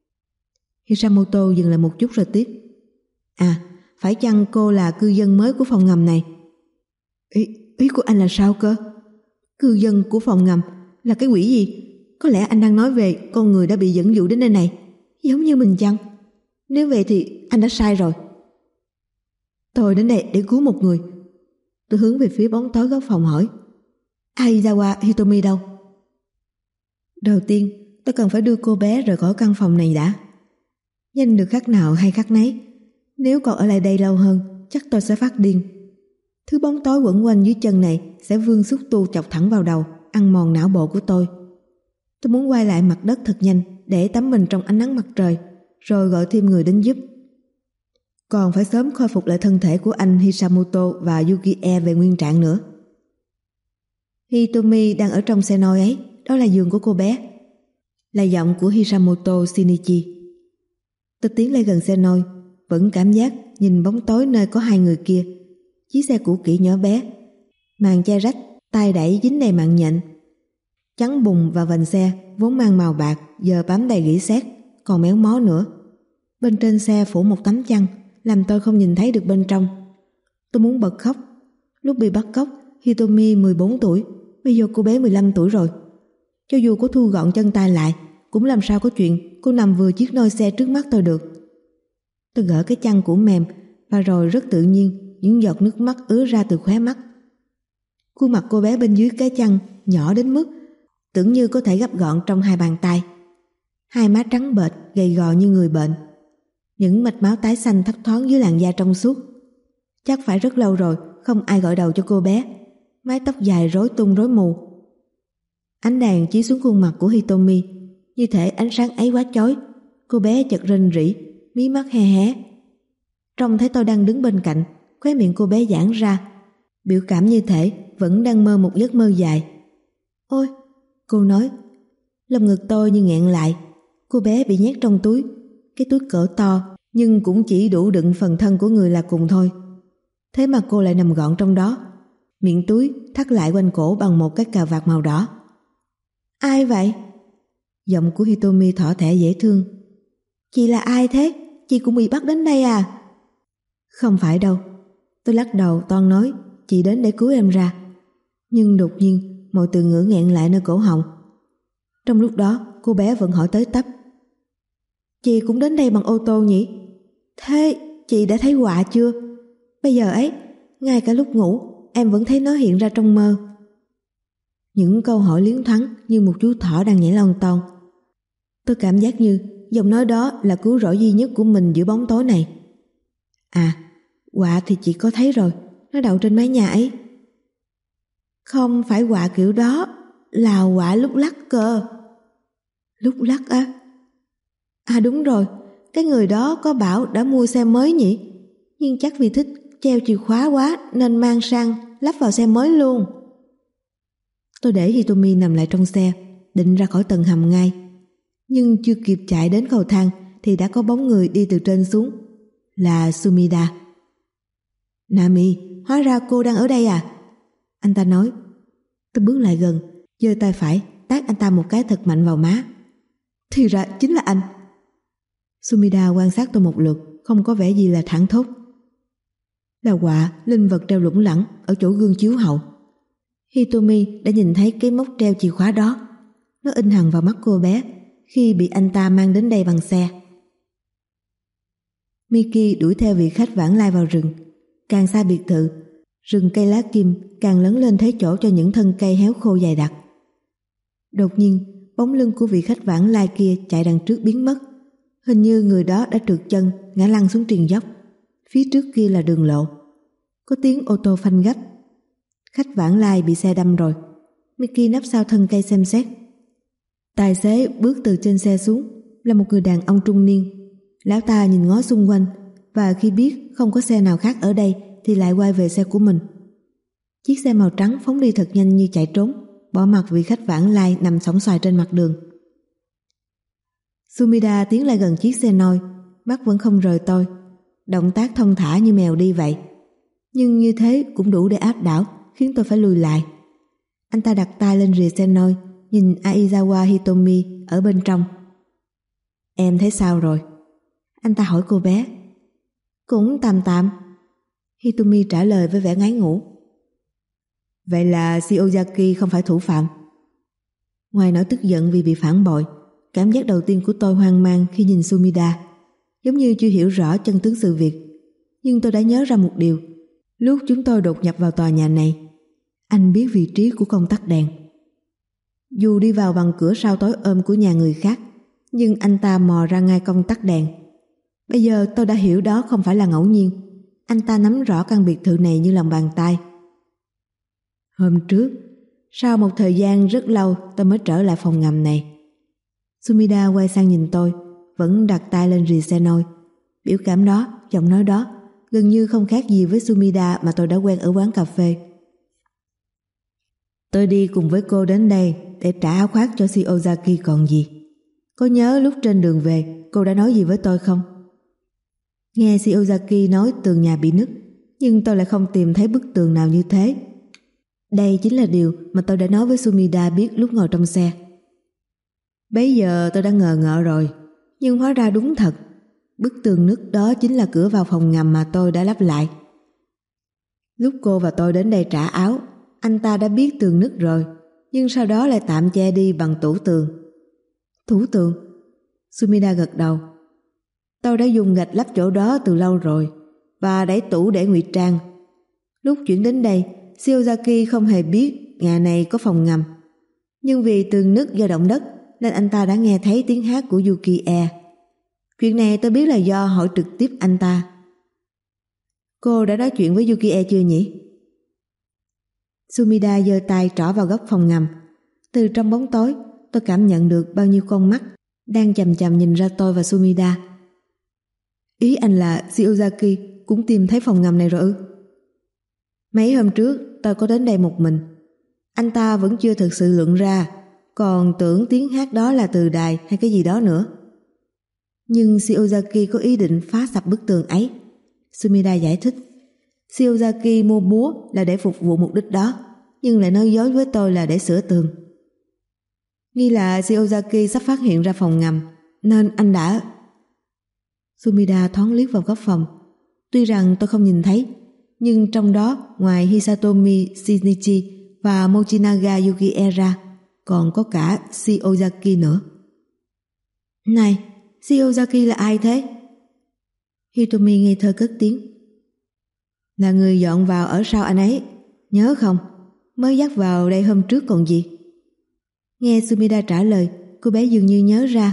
Speaker 1: Hisamoto dừng lại một chút rồi tiếp. Phải chăng cô là cư dân mới của phòng ngầm này? Ý của anh là sao cơ? Cư dân của phòng ngầm là cái quỷ gì? Có lẽ anh đang nói về con người đã bị dẫn dụ đến nơi này, giống như mình chăng? Nếu vậy thì anh đã sai rồi. Tôi đến đây để cứu một người. Tôi hướng về phía bóng tối góc phòng hỏi. Aizawa Hitomi đâu? Đầu tiên Tôi cần phải đưa cô bé rời khỏi căn phòng này đã. Nhanh được khắc nào hay khắc nấy. Nếu còn ở lại đây lâu hơn, chắc tôi sẽ phát điên. Thứ bóng tối quẩn quanh dưới chân này sẽ vươn xúc tu chọc thẳng vào đầu, ăn mòn não bộ của tôi. Tôi muốn quay lại mặt đất thật nhanh để tắm mình trong ánh nắng mặt trời, rồi gọi thêm người đến giúp. Còn phải sớm khôi phục lại thân thể của anh Hisamoto và Yukie về nguyên trạng nữa. Hitomi đang ở trong xe nôi ấy, đó là giường của cô bé. Là giọng của Hisamoto Shinichi. Tôi tiến lại gần xe nôi, vẫn cảm giác nhìn bóng tối nơi có hai người kia. Chiếc xe cũ kỹ nhỏ bé, màn che rách, tay đẩy dính đầy mạng nhện. Trắng bùn và vành xe vốn mang màu bạc giờ bám đầy rỉ sét, còn méo mó nữa. Bên trên xe phủ một tấm chăn, làm tôi không nhìn thấy được bên trong. Tôi muốn bật khóc. Lúc bị bắt cóc, Hitomi 14 tuổi, bây giờ cô bé 15 tuổi rồi. Cho dù có thu gọn chân tay lại, cũng làm sao có chuyện cô nằm vừa chiếc nôi xe trước mắt tôi được. Tôi gỡ cái chăn cũ mềm và rồi rất tự nhiên những giọt nước mắt ứa ra từ khóe mắt. Khuôn mặt cô bé bên dưới cái chăn nhỏ đến mức tưởng như có thể gấp gọn trong hai bàn tay. Hai má trắng bệch, gầy gò như người bệnh. Những mạch máu tái xanh thấp thoáng dưới làn da trong suốt. Chắc phải rất lâu rồi không ai gội đầu cho cô bé. Mái tóc dài rối tung rối mù. Ánh đèn chiếu xuống khuôn mặt của Hitomi, như thể ánh sáng ấy quá chói. Cô bé chợt rên rỉ, mí mắt hé hé. Trông thấy tôi đang đứng bên cạnh, khóe miệng cô bé giãn ra, biểu cảm như thể vẫn đang mơ một giấc mơ dài. Ôi, cô nói. Lồng ngực tôi như nghẹn lại. Cô bé bị nhét trong túi, cái túi cỡ to nhưng cũng chỉ đủ đựng phần thân của người là cùng thôi. Thế mà cô lại nằm gọn trong đó, miệng túi thắt lại quanh cổ bằng một cái cà vạt màu đỏ. Ai vậy? Giọng của Hitomi thỏ thẻ dễ thương. Chị là ai thế? Chị cũng bị bắt đến đây à? Không phải đâu. Tôi lắc đầu toan nói chị đến để cứu em ra. Nhưng đột nhiên mọi từ ngữ nghẹn lại nơi cổ họng. Trong lúc đó cô bé vẫn hỏi tới tấp. Chị cũng đến đây bằng ô tô nhỉ? Thế chị đã thấy quạ chưa? Bây giờ ấy, ngay cả lúc ngủ em vẫn thấy nó hiện ra trong mơ. Những câu hỏi liến thoáng như một chú thỏ đang nhảy lon ton. Tôi cảm giác như giọng nói đó là cứu rỗi duy nhất của mình giữa bóng tối này. À, quạ thì chị có thấy rồi, nó đậu trên mái nhà ấy. Không phải quạ kiểu đó, là quạ lúc lắc cơ. Lúc lắc á? À đúng rồi, cái người đó có bảo đã mua xe mới nhỉ? Nhưng chắc vì thích treo chìa khóa quá nên mang sang lắp vào xe mới luôn. Tôi để Hitomi nằm lại trong xe, định ra khỏi tầng hầm ngay. Nhưng chưa kịp chạy đến cầu thang thì đã có bóng người đi từ trên xuống. Là Sumida. Nami, hóa ra cô đang ở đây à? Anh ta nói. Tôi bước lại gần, giơ tay phải tát anh ta một cái thật mạnh vào má. Thì ra chính là anh. Sumida quan sát tôi một lượt, không có vẻ gì là thảng thốt. Là quạ, linh vật treo lủng lẳng ở chỗ gương chiếu hậu. Hitomi đã nhìn thấy cái móc treo chìa khóa đó. Nó in hằn vào mắt cô bé khi bị anh ta mang đến đây bằng xe. Miki đuổi theo vị khách vãng lai vào rừng. Càng xa biệt thự, rừng cây lá kim càng lớn lên thế chỗ cho những thân cây héo khô dày đặc. Đột nhiên, bóng lưng của vị khách vãng lai kia chạy đằng trước biến mất. Hình như người đó đã trượt chân, ngã lăn xuống triền dốc. Phía trước kia là đường lộ. Có tiếng ô tô phanh gấp. Khách vãng lai bị xe đâm rồi. Miki nấp sau thân cây xem xét. Tài xế bước từ trên xe xuống, là một người đàn ông trung niên. Lão ta nhìn ngó xung quanh và khi biết không có xe nào khác ở đây thì lại quay về xe của mình. Chiếc xe màu trắng phóng đi thật nhanh như chạy trốn, bỏ mặc vị khách vãng lai nằm sõng soài trên mặt đường. Sumida tiến lại gần chiếc xe nôi, mắt vẫn không rời tôi, động tác thong thả như mèo đi vậy. Nhưng như thế cũng đủ để áp đảo, khiến tôi phải lùi lại. Anh ta đặt tay lên rìa xe nôi, nhìn Aizawa Hitomi ở bên trong. Em thấy sao rồi? Anh ta hỏi cô bé. Cũng tạm tạm. Hitomi trả lời với vẻ ngái ngủ. Vậy là Shiozaki không phải thủ phạm? Ngoài nỗi tức giận vì bị phản bội, cảm giác đầu tiên của tôi hoang mang khi nhìn Sumida, giống như chưa hiểu rõ chân tướng sự việc. Nhưng tôi đã nhớ ra một điều. Lúc chúng tôi đột nhập vào tòa nhà này, anh biết vị trí của công tắc đèn. Dù đi vào bằng cửa sau tối ôm của nhà người khác, nhưng anh ta mò ra ngay công tắc đèn. Bây giờ tôi đã hiểu đó không phải là ngẫu nhiên. Anh ta nắm rõ căn biệt thự này như lòng bàn tay. Hôm trước, sau một thời gian rất lâu, tôi mới trở lại phòng ngầm này. Sumida quay sang nhìn tôi, vẫn đặt tay lên rì xe nôi. Biểu cảm đó, giọng nói đó gần như không khác gì với Sumida mà tôi đã quen ở quán cà phê. Tôi đi cùng với cô đến đây để trả áo khoác cho Shiozaki còn gì. Có nhớ lúc trên đường về cô đã nói gì với tôi không? Nghe Shiozaki nói tường nhà bị nứt, nhưng tôi lại không tìm thấy bức tường nào như thế. Đây chính là điều mà tôi đã nói với Sumida biết lúc ngồi trong xe. Bấy giờ tôi đã ngờ ngợ rồi, nhưng hóa ra đúng thật. Bức tường nứt đó chính là cửa vào phòng ngầm mà tôi đã lắp lại. Lúc cô và tôi đến đây trả áo, anh ta đã biết tường nứt rồi, nhưng sau đó lại tạm che đi bằng tủ tường. Tủ tường? Sumida gật đầu. Tôi đã dùng gạch lắp chỗ đó từ lâu rồi và đẩy tủ để ngụy trang. Lúc chuyển đến đây, Shiozaki không hề biết nhà này có phòng ngầm, nhưng vì tường nứt do động đất nên anh ta đã nghe thấy tiếng hát của Yukie. Chuyện này tôi biết là do hỏi trực tiếp anh ta. Cô đã nói chuyện với Yukie chưa nhỉ? Sumida giơ tay trỏ vào góc phòng ngầm. Từ trong bóng tối, tôi cảm nhận được bao nhiêu con mắt đang chằm chằm nhìn ra tôi và Sumida. Ý anh là Shiozaki cũng tìm thấy phòng ngầm này rồi ư? Mấy hôm trước tôi có đến đây một mình. Anh ta vẫn chưa thực sự luận ra, còn tưởng tiếng hát đó là từ đài hay cái gì đó nữa. Nhưng Shiozaki có ý định phá sập bức tường ấy. Sumida giải thích. Shiozaki mua búa là để phục vụ mục đích đó, nhưng lại nói dối với tôi là để sửa tường. Nghi là Shiozaki sắp phát hiện ra phòng ngầm, nên anh đã... Sumida thoáng liếc vào góc phòng. Tuy rằng tôi không nhìn thấy, nhưng trong đó ngoài Hisatomi Shinichi và Mochinaga Yukie ra, còn có cả Shiozaki nữa. Này, Shiozaki là ai thế? Hitomi ngây thơ cất tiếng. Là người dọn vào ở sau anh ấy, nhớ không? Mới dắt vào đây hôm trước còn gì. Nghe Sumida trả lời, cô bé dường như nhớ ra.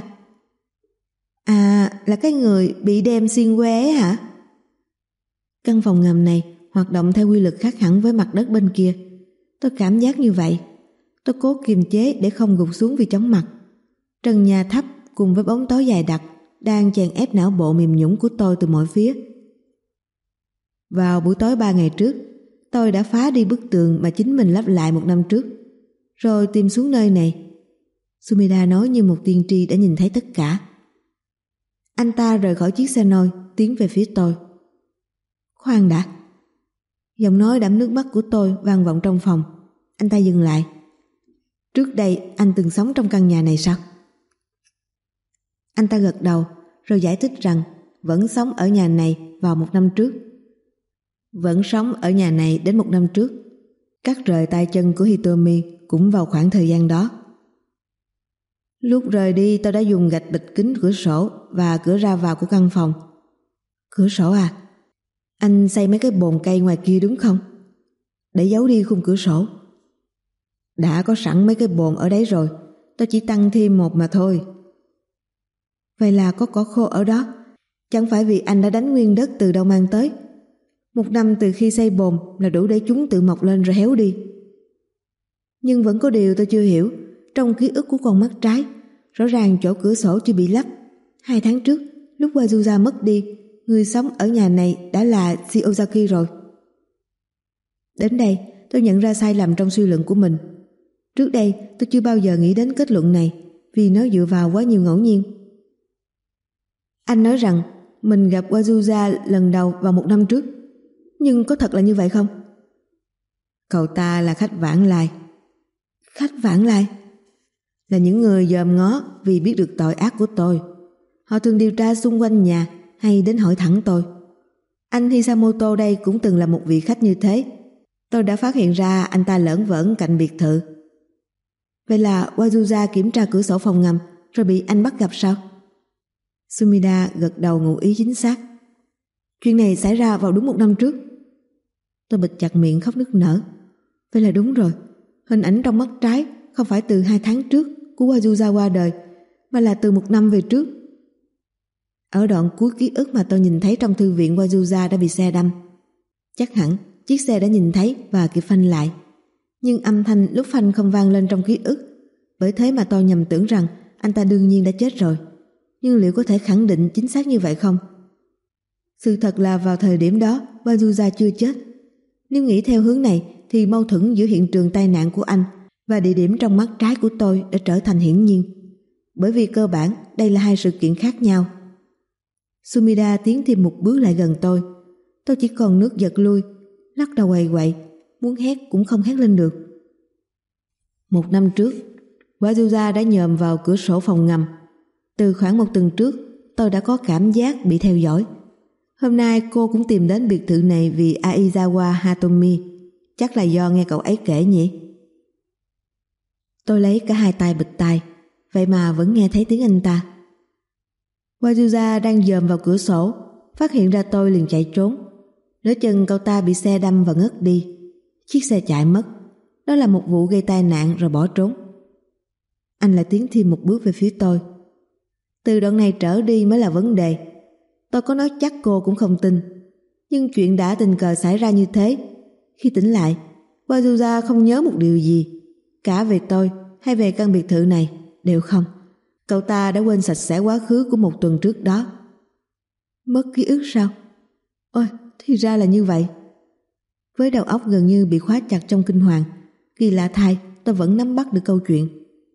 Speaker 1: À, là cái người bị đem xuyên que ấy hả? Căn phòng ngầm này hoạt động theo quy luật khác hẳn với mặt đất bên kia. Tôi cảm giác như vậy. Tôi cố kiềm chế để không gục xuống vì chóng mặt. Trần nhà thấp cùng với bóng tối dài đặc đang chèn ép não bộ mềm nhũn của tôi từ mọi phía. Vào buổi tối 3 ngày trước, tôi đã phá đi bức tường mà chính mình lắp lại 1 năm trước, rồi tìm xuống nơi này. Sumida nói như một tiên tri đã nhìn thấy tất cả. Anh ta rời khỏi chiếc xe nôi, tiến về phía tôi. Khoan đã. Giọng nói đẫm nước mắt của tôi vang vọng trong phòng. Anh ta dừng lại. Trước đây anh từng sống trong căn nhà này sao? Anh ta gật đầu, rồi giải thích rằng vẫn sống ở nhà này vào 1 năm trước. Vẫn sống ở nhà này đến 1 năm trước. Cắt rời tay chân của Hitomi cũng vào khoảng thời gian đó. Lúc rời đi tôi đã dùng gạch bịt kín cửa sổ và cửa ra vào của căn phòng. Cửa sổ à? Anh xây mấy cái bồn cây ngoài kia đúng không? Để giấu đi khung cửa sổ. Đã có sẵn mấy cái bồn ở đấy rồi, tôi chỉ tăng thêm một mà thôi. Vậy là có cỏ khô ở đó. Chẳng phải vì anh đã đánh nguyên đất từ đâu mang tới. 1 năm từ khi xây bồn là đủ để chúng tự mọc lên rồi héo đi. Nhưng vẫn có điều tôi chưa hiểu. Trong ký ức của con mắt trái, rõ ràng chỗ cửa sổ chưa bị lắp. 2 tháng trước, lúc Wazuza mất đi, người sống ở nhà này đã là Shiozaki rồi. Đến đây, tôi nhận ra sai lầm trong suy luận của mình. Trước đây, tôi chưa bao giờ nghĩ đến kết luận này vì nó dựa vào quá nhiều ngẫu nhiên. Anh nói rằng mình gặp Wazuza lần đầu vào 1 năm trước. Nhưng có thật là như vậy không? Cậu ta là khách vãng lai. Khách vãng lai? Là những người dòm ngó vì biết được tội ác của tôi. Họ thường điều tra xung quanh nhà hay đến hỏi thẳng tôi. Anh Hisamoto đây cũng từng là một vị khách như thế. Tôi đã phát hiện ra anh ta lởn vởn cạnh biệt thự. Vậy là Wazuza kiểm tra cửa sổ phòng ngầm rồi bị anh bắt gặp sao? Sumida gật đầu ngụ ý chính xác. Chuyện này xảy ra vào đúng 1 năm trước. Tôi bịt chặt miệng khóc nức nở. Vậy là đúng rồi. Hình ảnh trong mắt trái không phải từ 2 tháng trước của Wazuza qua đời, mà là từ 1 năm về trước. Ở đoạn cuối ký ức mà tôi nhìn thấy trong thư viện, Wazuza đã bị xe đâm. Chắc hẳn chiếc xe đã nhìn thấy và kịp phanh lại, nhưng âm thanh lúc phanh không vang lên trong ký ức. Bởi thế mà tôi nhầm tưởng rằng anh ta đương nhiên đã chết rồi. Nhưng liệu có thể khẳng định chính xác như vậy không? Sự thật là vào thời điểm đó Wazuza chưa chết. Nếu nghĩ theo hướng này thì mâu thuẫn giữa hiện trường tai nạn của anh và địa điểm trong mắt trái của tôi đã trở thành hiển nhiên. Bởi vì cơ bản đây là hai sự kiện khác nhau. Sumida tiến thêm một bước lại gần tôi. Tôi chỉ còn nước giật lui, lắc đầu quậy quậy, muốn hét cũng không hét lên được. 1 năm trước, Wazuza đã nhòm vào cửa sổ phòng ngầm. Từ khoảng 1 tuần trước, tôi đã có cảm giác bị theo dõi. Hôm nay cô cũng tìm đến biệt thự này vì Aizawa Hatomi. Chắc là do nghe cậu ấy kể nhỉ? Tôi lấy cả hai tay bịt tai, vậy mà vẫn nghe thấy tiếng anh ta. Wazuza đang dòm vào cửa sổ, phát hiện ra tôi liền chạy trốn. Nửa chừng cậu ta bị xe đâm và ngất đi. Chiếc xe chạy mất. Đó là một vụ gây tai nạn rồi bỏ trốn. Anh lại tiến thêm một bước về phía tôi. Từ đoạn này trở đi mới là vấn đề. Tôi có nói chắc cô cũng không tin. Nhưng chuyện đã tình cờ xảy ra như thế. Khi tỉnh lại, Wazuza không nhớ một điều gì. Cả về tôi hay về căn biệt thự này đều không. Cậu ta đã quên sạch sẽ quá khứ của 1 tuần trước đó. Mất ký ức sao? Ôi, thì ra là như vậy. Với đầu óc gần như bị khóa chặt trong kinh hoàng, kỳ lạ thay tôi vẫn nắm bắt được câu chuyện.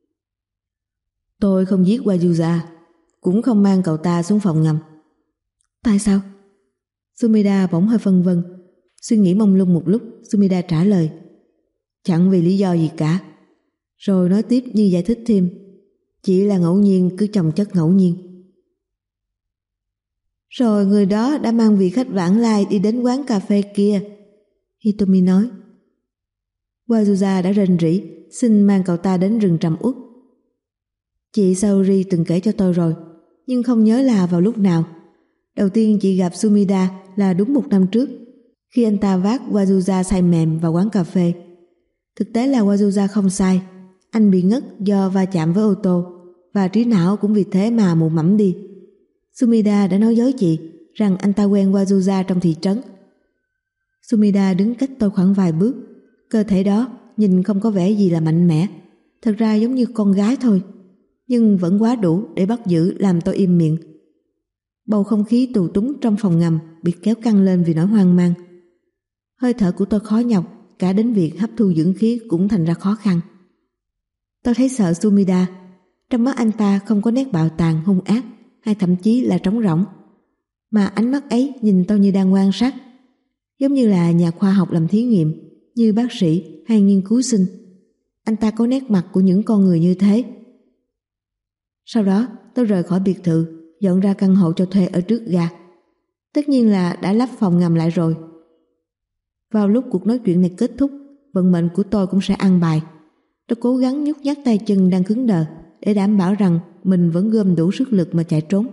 Speaker 1: Tôi không giết Wazuza, cũng không mang cậu ta xuống phòng ngầm. Tại sao? Sumida bỗng hơi phân vân. Suy nghĩ mông lung một lúc, Sumida trả lời. Chẳng vì lý do gì cả. Rồi nói tiếp như giải thích thêm. Chỉ là ngẫu nhiên, cứ chồng chất ngẫu nhiên. Rồi người đó đã mang vị khách vãng lai đi đến quán cà phê kia, Hitomi nói. Wazuza đã rên rỉ xin mang cậu ta đến rừng trầm uất. Chị Saori từng kể cho tôi rồi, nhưng không nhớ là vào lúc nào. Đầu tiên chị gặp Sumida là đúng 1 năm trước, khi anh ta vác Wazuza say mềm vào quán cà phê. Thực tế là Wazuza không sai, anh bị ngất do va chạm với ô tô, và trí não cũng vì thế mà mù mẫm đi. Sumida đã nói dối chị rằng anh ta quen Wazuza trong thị trấn. Sumida đứng cách tôi khoảng vài bước. Cơ thể đó nhìn không có vẻ gì là mạnh mẽ, thật ra giống như con gái thôi, nhưng vẫn quá đủ để bắt giữ làm tôi im miệng. Bầu không khí tù túng trong phòng ngầm bị kéo căng lên vì nỗi hoang mang. Hơi thở của tôi khó nhọc, cả đến việc hấp thu dưỡng khí cũng thành ra khó khăn. Tôi thấy sợ Sumida. Trong mắt anh ta không có nét bạo tàn hung ác hay thậm chí là trống rỗng, mà ánh mắt ấy nhìn tôi như đang quan sát, giống như là nhà khoa học làm thí nghiệm, như bác sĩ hay nghiên cứu sinh. Anh ta có nét mặt của những con người như thế. Sau đó tôi rời khỏi biệt thự, dọn ra căn hộ cho thuê ở trước ga. Tất nhiên là đã lắp phòng ngầm lại rồi. Vào lúc cuộc nói chuyện này kết thúc, vận mệnh của tôi cũng sẽ ăn bài. Tôi cố gắng nhúc nhắc tay chân đang cứng đờ để đảm bảo rằng mình vẫn gom đủ sức lực mà chạy trốn.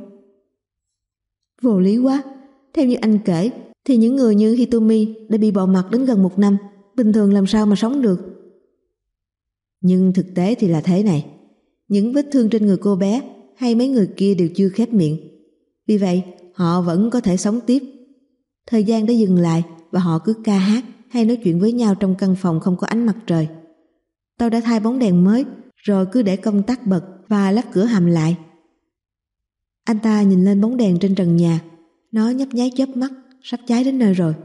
Speaker 1: Vô lý quá. Theo như anh kể thì những người như Hitomi đã bị bỏ mặc đến gần 1 năm, bình thường làm sao mà sống được. Nhưng thực tế thì là thế này. Những vết thương trên người cô bé hay mấy người kia đều chưa khép miệng. Vì vậy họ vẫn có thể sống tiếp. Thời gian đã dừng lại và họ cứ ca hát hay nói chuyện với nhau trong căn phòng không có ánh mặt trời. Tôi đã thay bóng đèn mới, rồi cứ để công tắc bật và lắp cửa hầm lại. Anh ta nhìn lên bóng đèn trên trần nhà. Nó nhấp nháy chớp mắt, sắp cháy đến nơi rồi.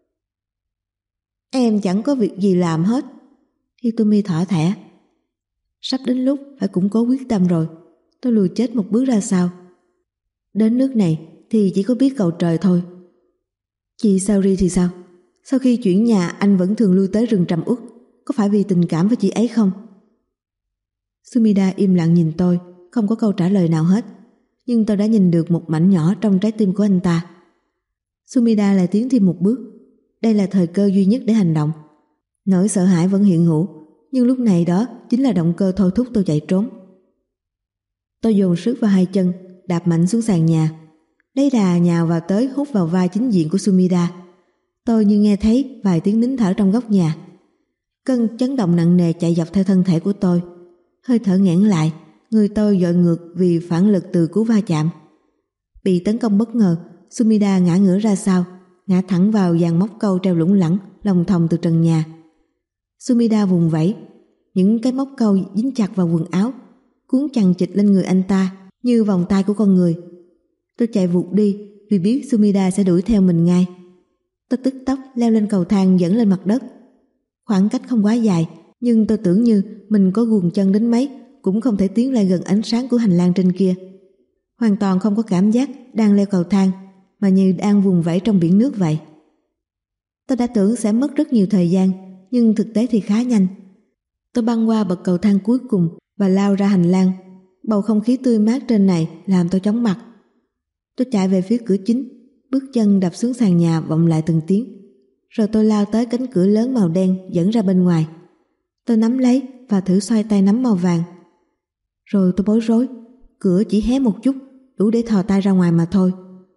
Speaker 1: Em chẳng có việc gì làm hết, Hitomi thở thẻ. Sắp đến lúc phải củng cố quyết tâm rồi. Tôi lùi chết một bước ra sau. Đến nước này thì chỉ có biết cầu trời thôi. Chị Saori thì sao? Sau khi chuyển nhà anh vẫn thường lui tới rừng trầm uất. Có phải vì tình cảm với chị ấy không? Sumida im lặng nhìn tôi, không có câu trả lời nào hết. Nhưng tôi đã nhìn được một mảnh nhỏ trong trái tim của anh ta. Sumida lại tiến thêm một bước. Đây là thời cơ duy nhất để hành động. Nỗi sợ hãi vẫn hiện hữu, nhưng lúc này đó chính là động cơ thôi thúc tôi chạy trốn. Tôi dồn sức vào hai chân, đạp mạnh xuống sàn nhà. Lấy đà nhào vào tới hút vào vai chính diện của Sumida. Tôi như nghe thấy vài tiếng nín thở trong góc nhà. Cơn chấn động nặng nề chạy dọc theo thân thể của tôi, Hơi thở nghẽn lại, người tôi dội ngược vì phản lực từ cú va chạm. Bị tấn công bất ngờ, Sumida ngã ngửa ra sau, ngã thẳng vào dàn móc câu treo lủng lẳng lòng thòng từ trần nhà. Sumida vùng vẫy, những cái móc câu dính chặt vào quần áo, cuốn chằng chịt lên người anh ta như vòng tay của con người. Tôi chạy vụt đi vì biết Sumida sẽ đuổi theo mình ngay. Tôi tức tốc leo lên cầu thang dẫn lên mặt đất. Khoảng cách không quá dài, nhưng tôi tưởng như mình có guồng chân đến mấy cũng không thể tiến lại gần ánh sáng của hành lang trên kia. Hoàn toàn không có cảm giác đang leo cầu thang, mà như đang vùng vẫy trong biển nước vậy. Tôi đã tưởng sẽ mất rất nhiều thời gian, nhưng thực tế thì khá nhanh. Tôi băng qua bậc cầu thang cuối cùng và lao ra hành lang. Bầu không khí tươi mát trên này làm tôi chóng mặt. Tôi chạy về phía cửa chính, bước chân đập xuống sàn nhà vọng lại từng tiếng. Rồi tôi lao tới cánh cửa lớn màu đen dẫn ra bên ngoài. Tôi nắm lấy và thử xoay tay nắm màu vàng. Rồi tôi bối rối, cửa chỉ hé một chút, đủ để thò tay ra ngoài mà thôi.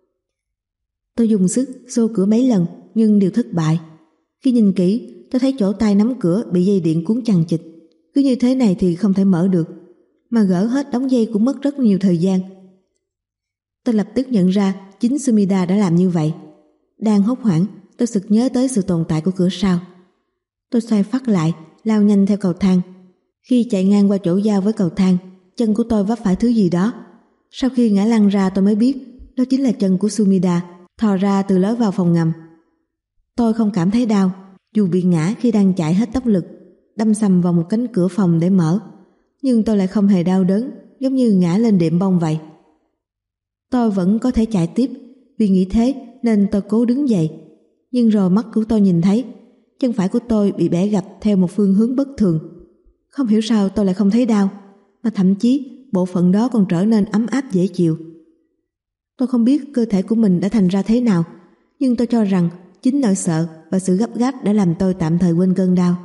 Speaker 1: Tôi dùng sức xô cửa mấy lần nhưng đều thất bại. Khi nhìn kỹ, tôi thấy chỗ tay nắm cửa bị dây điện cuốn chằng chịt. Cứ như thế này thì không thể mở được, mà gỡ hết đống dây cũng mất rất nhiều thời gian. Tôi lập tức nhận ra chính Sumida đã làm như vậy. Đang hốt hoảng, tôi sực nhớ tới sự tồn tại của cửa sau. Tôi xoay phắt lại, lao nhanh theo cầu thang. Khi chạy ngang qua chỗ giao với cầu thang, chân của tôi vấp phải thứ gì đó. Sau khi ngã lăn ra tôi mới biết đó chính là chân của Sumida thò ra từ lối vào phòng ngầm. Tôi không cảm thấy đau, dù bị ngã khi đang chạy hết tốc lực, đâm sầm vào một cánh cửa phòng để mở. Nhưng tôi lại không hề đau đớn, giống như ngã lên đệm bông vậy. Tôi vẫn có thể chạy tiếp, vì nghĩ thế nên tôi cố đứng dậy. Nhưng rồi mắt của tôi nhìn thấy chân phải của tôi bị bẻ gập theo một phương hướng bất thường. Không hiểu sao tôi lại không thấy đau, mà thậm chí bộ phận đó còn trở nên ấm áp dễ chịu. Tôi không biết cơ thể của mình đã thành ra thế nào, nhưng tôi cho rằng chính nỗi sợ và sự gấp gáp đã làm tôi tạm thời quên cơn đau.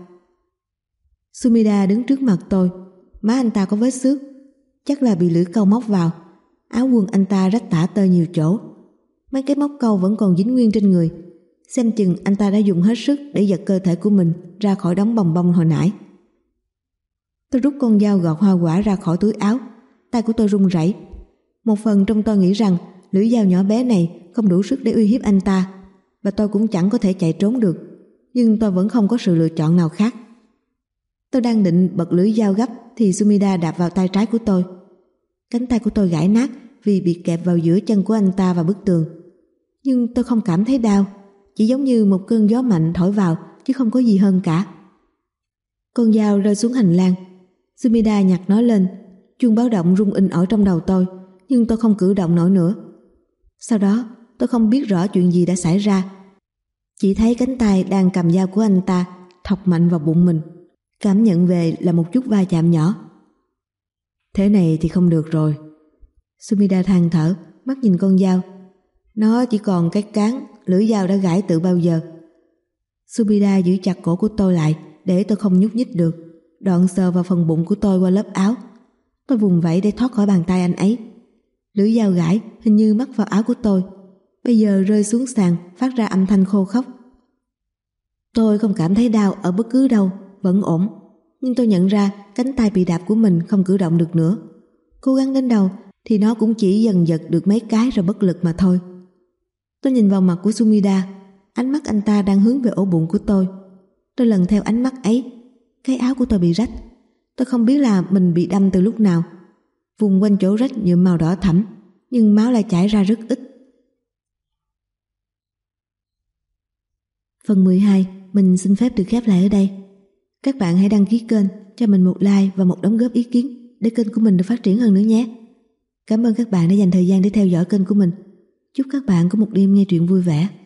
Speaker 1: Sumida đứng trước mặt tôi, má anh ta có vết xước, chắc là bị lưỡi câu móc vào. Áo quần anh ta rách tả tơi nhiều chỗ, mấy cái móc câu vẫn còn dính nguyên trên người. Xem chừng anh ta đã dùng hết sức để giật cơ thể của mình ra khỏi đống bòng bong hồi nãy. Tôi rút con dao gọt hoa quả ra khỏi túi áo, tay của tôi run rẩy. Một phần trong tôi nghĩ rằng lưỡi dao nhỏ bé này không đủ sức để uy hiếp anh ta, và tôi cũng chẳng có thể chạy trốn được. Nhưng tôi vẫn không có sự lựa chọn nào khác. Tôi đang định bật lưỡi dao gấp thì Sumida đạp vào tay trái của tôi. Cánh tay của tôi gãy nát vì bị kẹp vào giữa chân của anh ta và bức tường. Nhưng tôi không cảm thấy đau, chỉ giống như một cơn gió mạnh thổi vào chứ không có gì hơn cả. Con dao rơi xuống hành lang. Sumida nhặt nó lên. Chuông báo động rung inh ỏi trong đầu tôi, nhưng tôi không cử động nổi nữa. Sau đó tôi không biết rõ chuyện gì đã xảy ra, chỉ thấy cánh tay đang cầm dao của anh ta thọc mạnh vào bụng mình. Cảm nhận về là một chút va chạm nhỏ. Thế này thì không được rồi. Sumida than thở, mắt nhìn con dao. Nó chỉ còn cái cán, lưỡi dao đã gãy từ bao giờ. Sumida giữ chặt cổ của tôi lại để tôi không nhúc nhích được, đoạn sờ vào phần bụng của tôi qua lớp áo. Tôi vùng vẫy để thoát khỏi bàn tay anh ấy. Lưỡi dao gãy hình như mắc vào áo của tôi, bây giờ rơi xuống sàn phát ra âm thanh khô khốc. Tôi không cảm thấy đau ở bất cứ đâu, vẫn ổn. Nhưng tôi nhận ra cánh tay bị đạp của mình không cử động được nữa. Cố gắng đến đâu thì nó cũng chỉ dần giật được mấy cái rồi bất lực mà thôi. Tôi nhìn vào mặt của Sumida, ánh mắt anh ta đang hướng về ổ bụng của tôi. Tôi lần theo ánh mắt ấy. Cái áo của tôi bị rách. Tôi không biết là mình bị đâm từ lúc nào. Vùng quanh chỗ rách nhuộm màu đỏ thẫm, nhưng máu lại chảy ra rất ít. Phần 12 mình xin phép được khép lại ở đây. Các bạn hãy đăng ký kênh, cho mình một like và một đóng góp ý kiến để kênh của mình được phát triển hơn nữa nhé. Cảm ơn các bạn đã dành thời gian để theo dõi kênh của mình. Chúc các bạn có một đêm nghe truyện vui vẻ.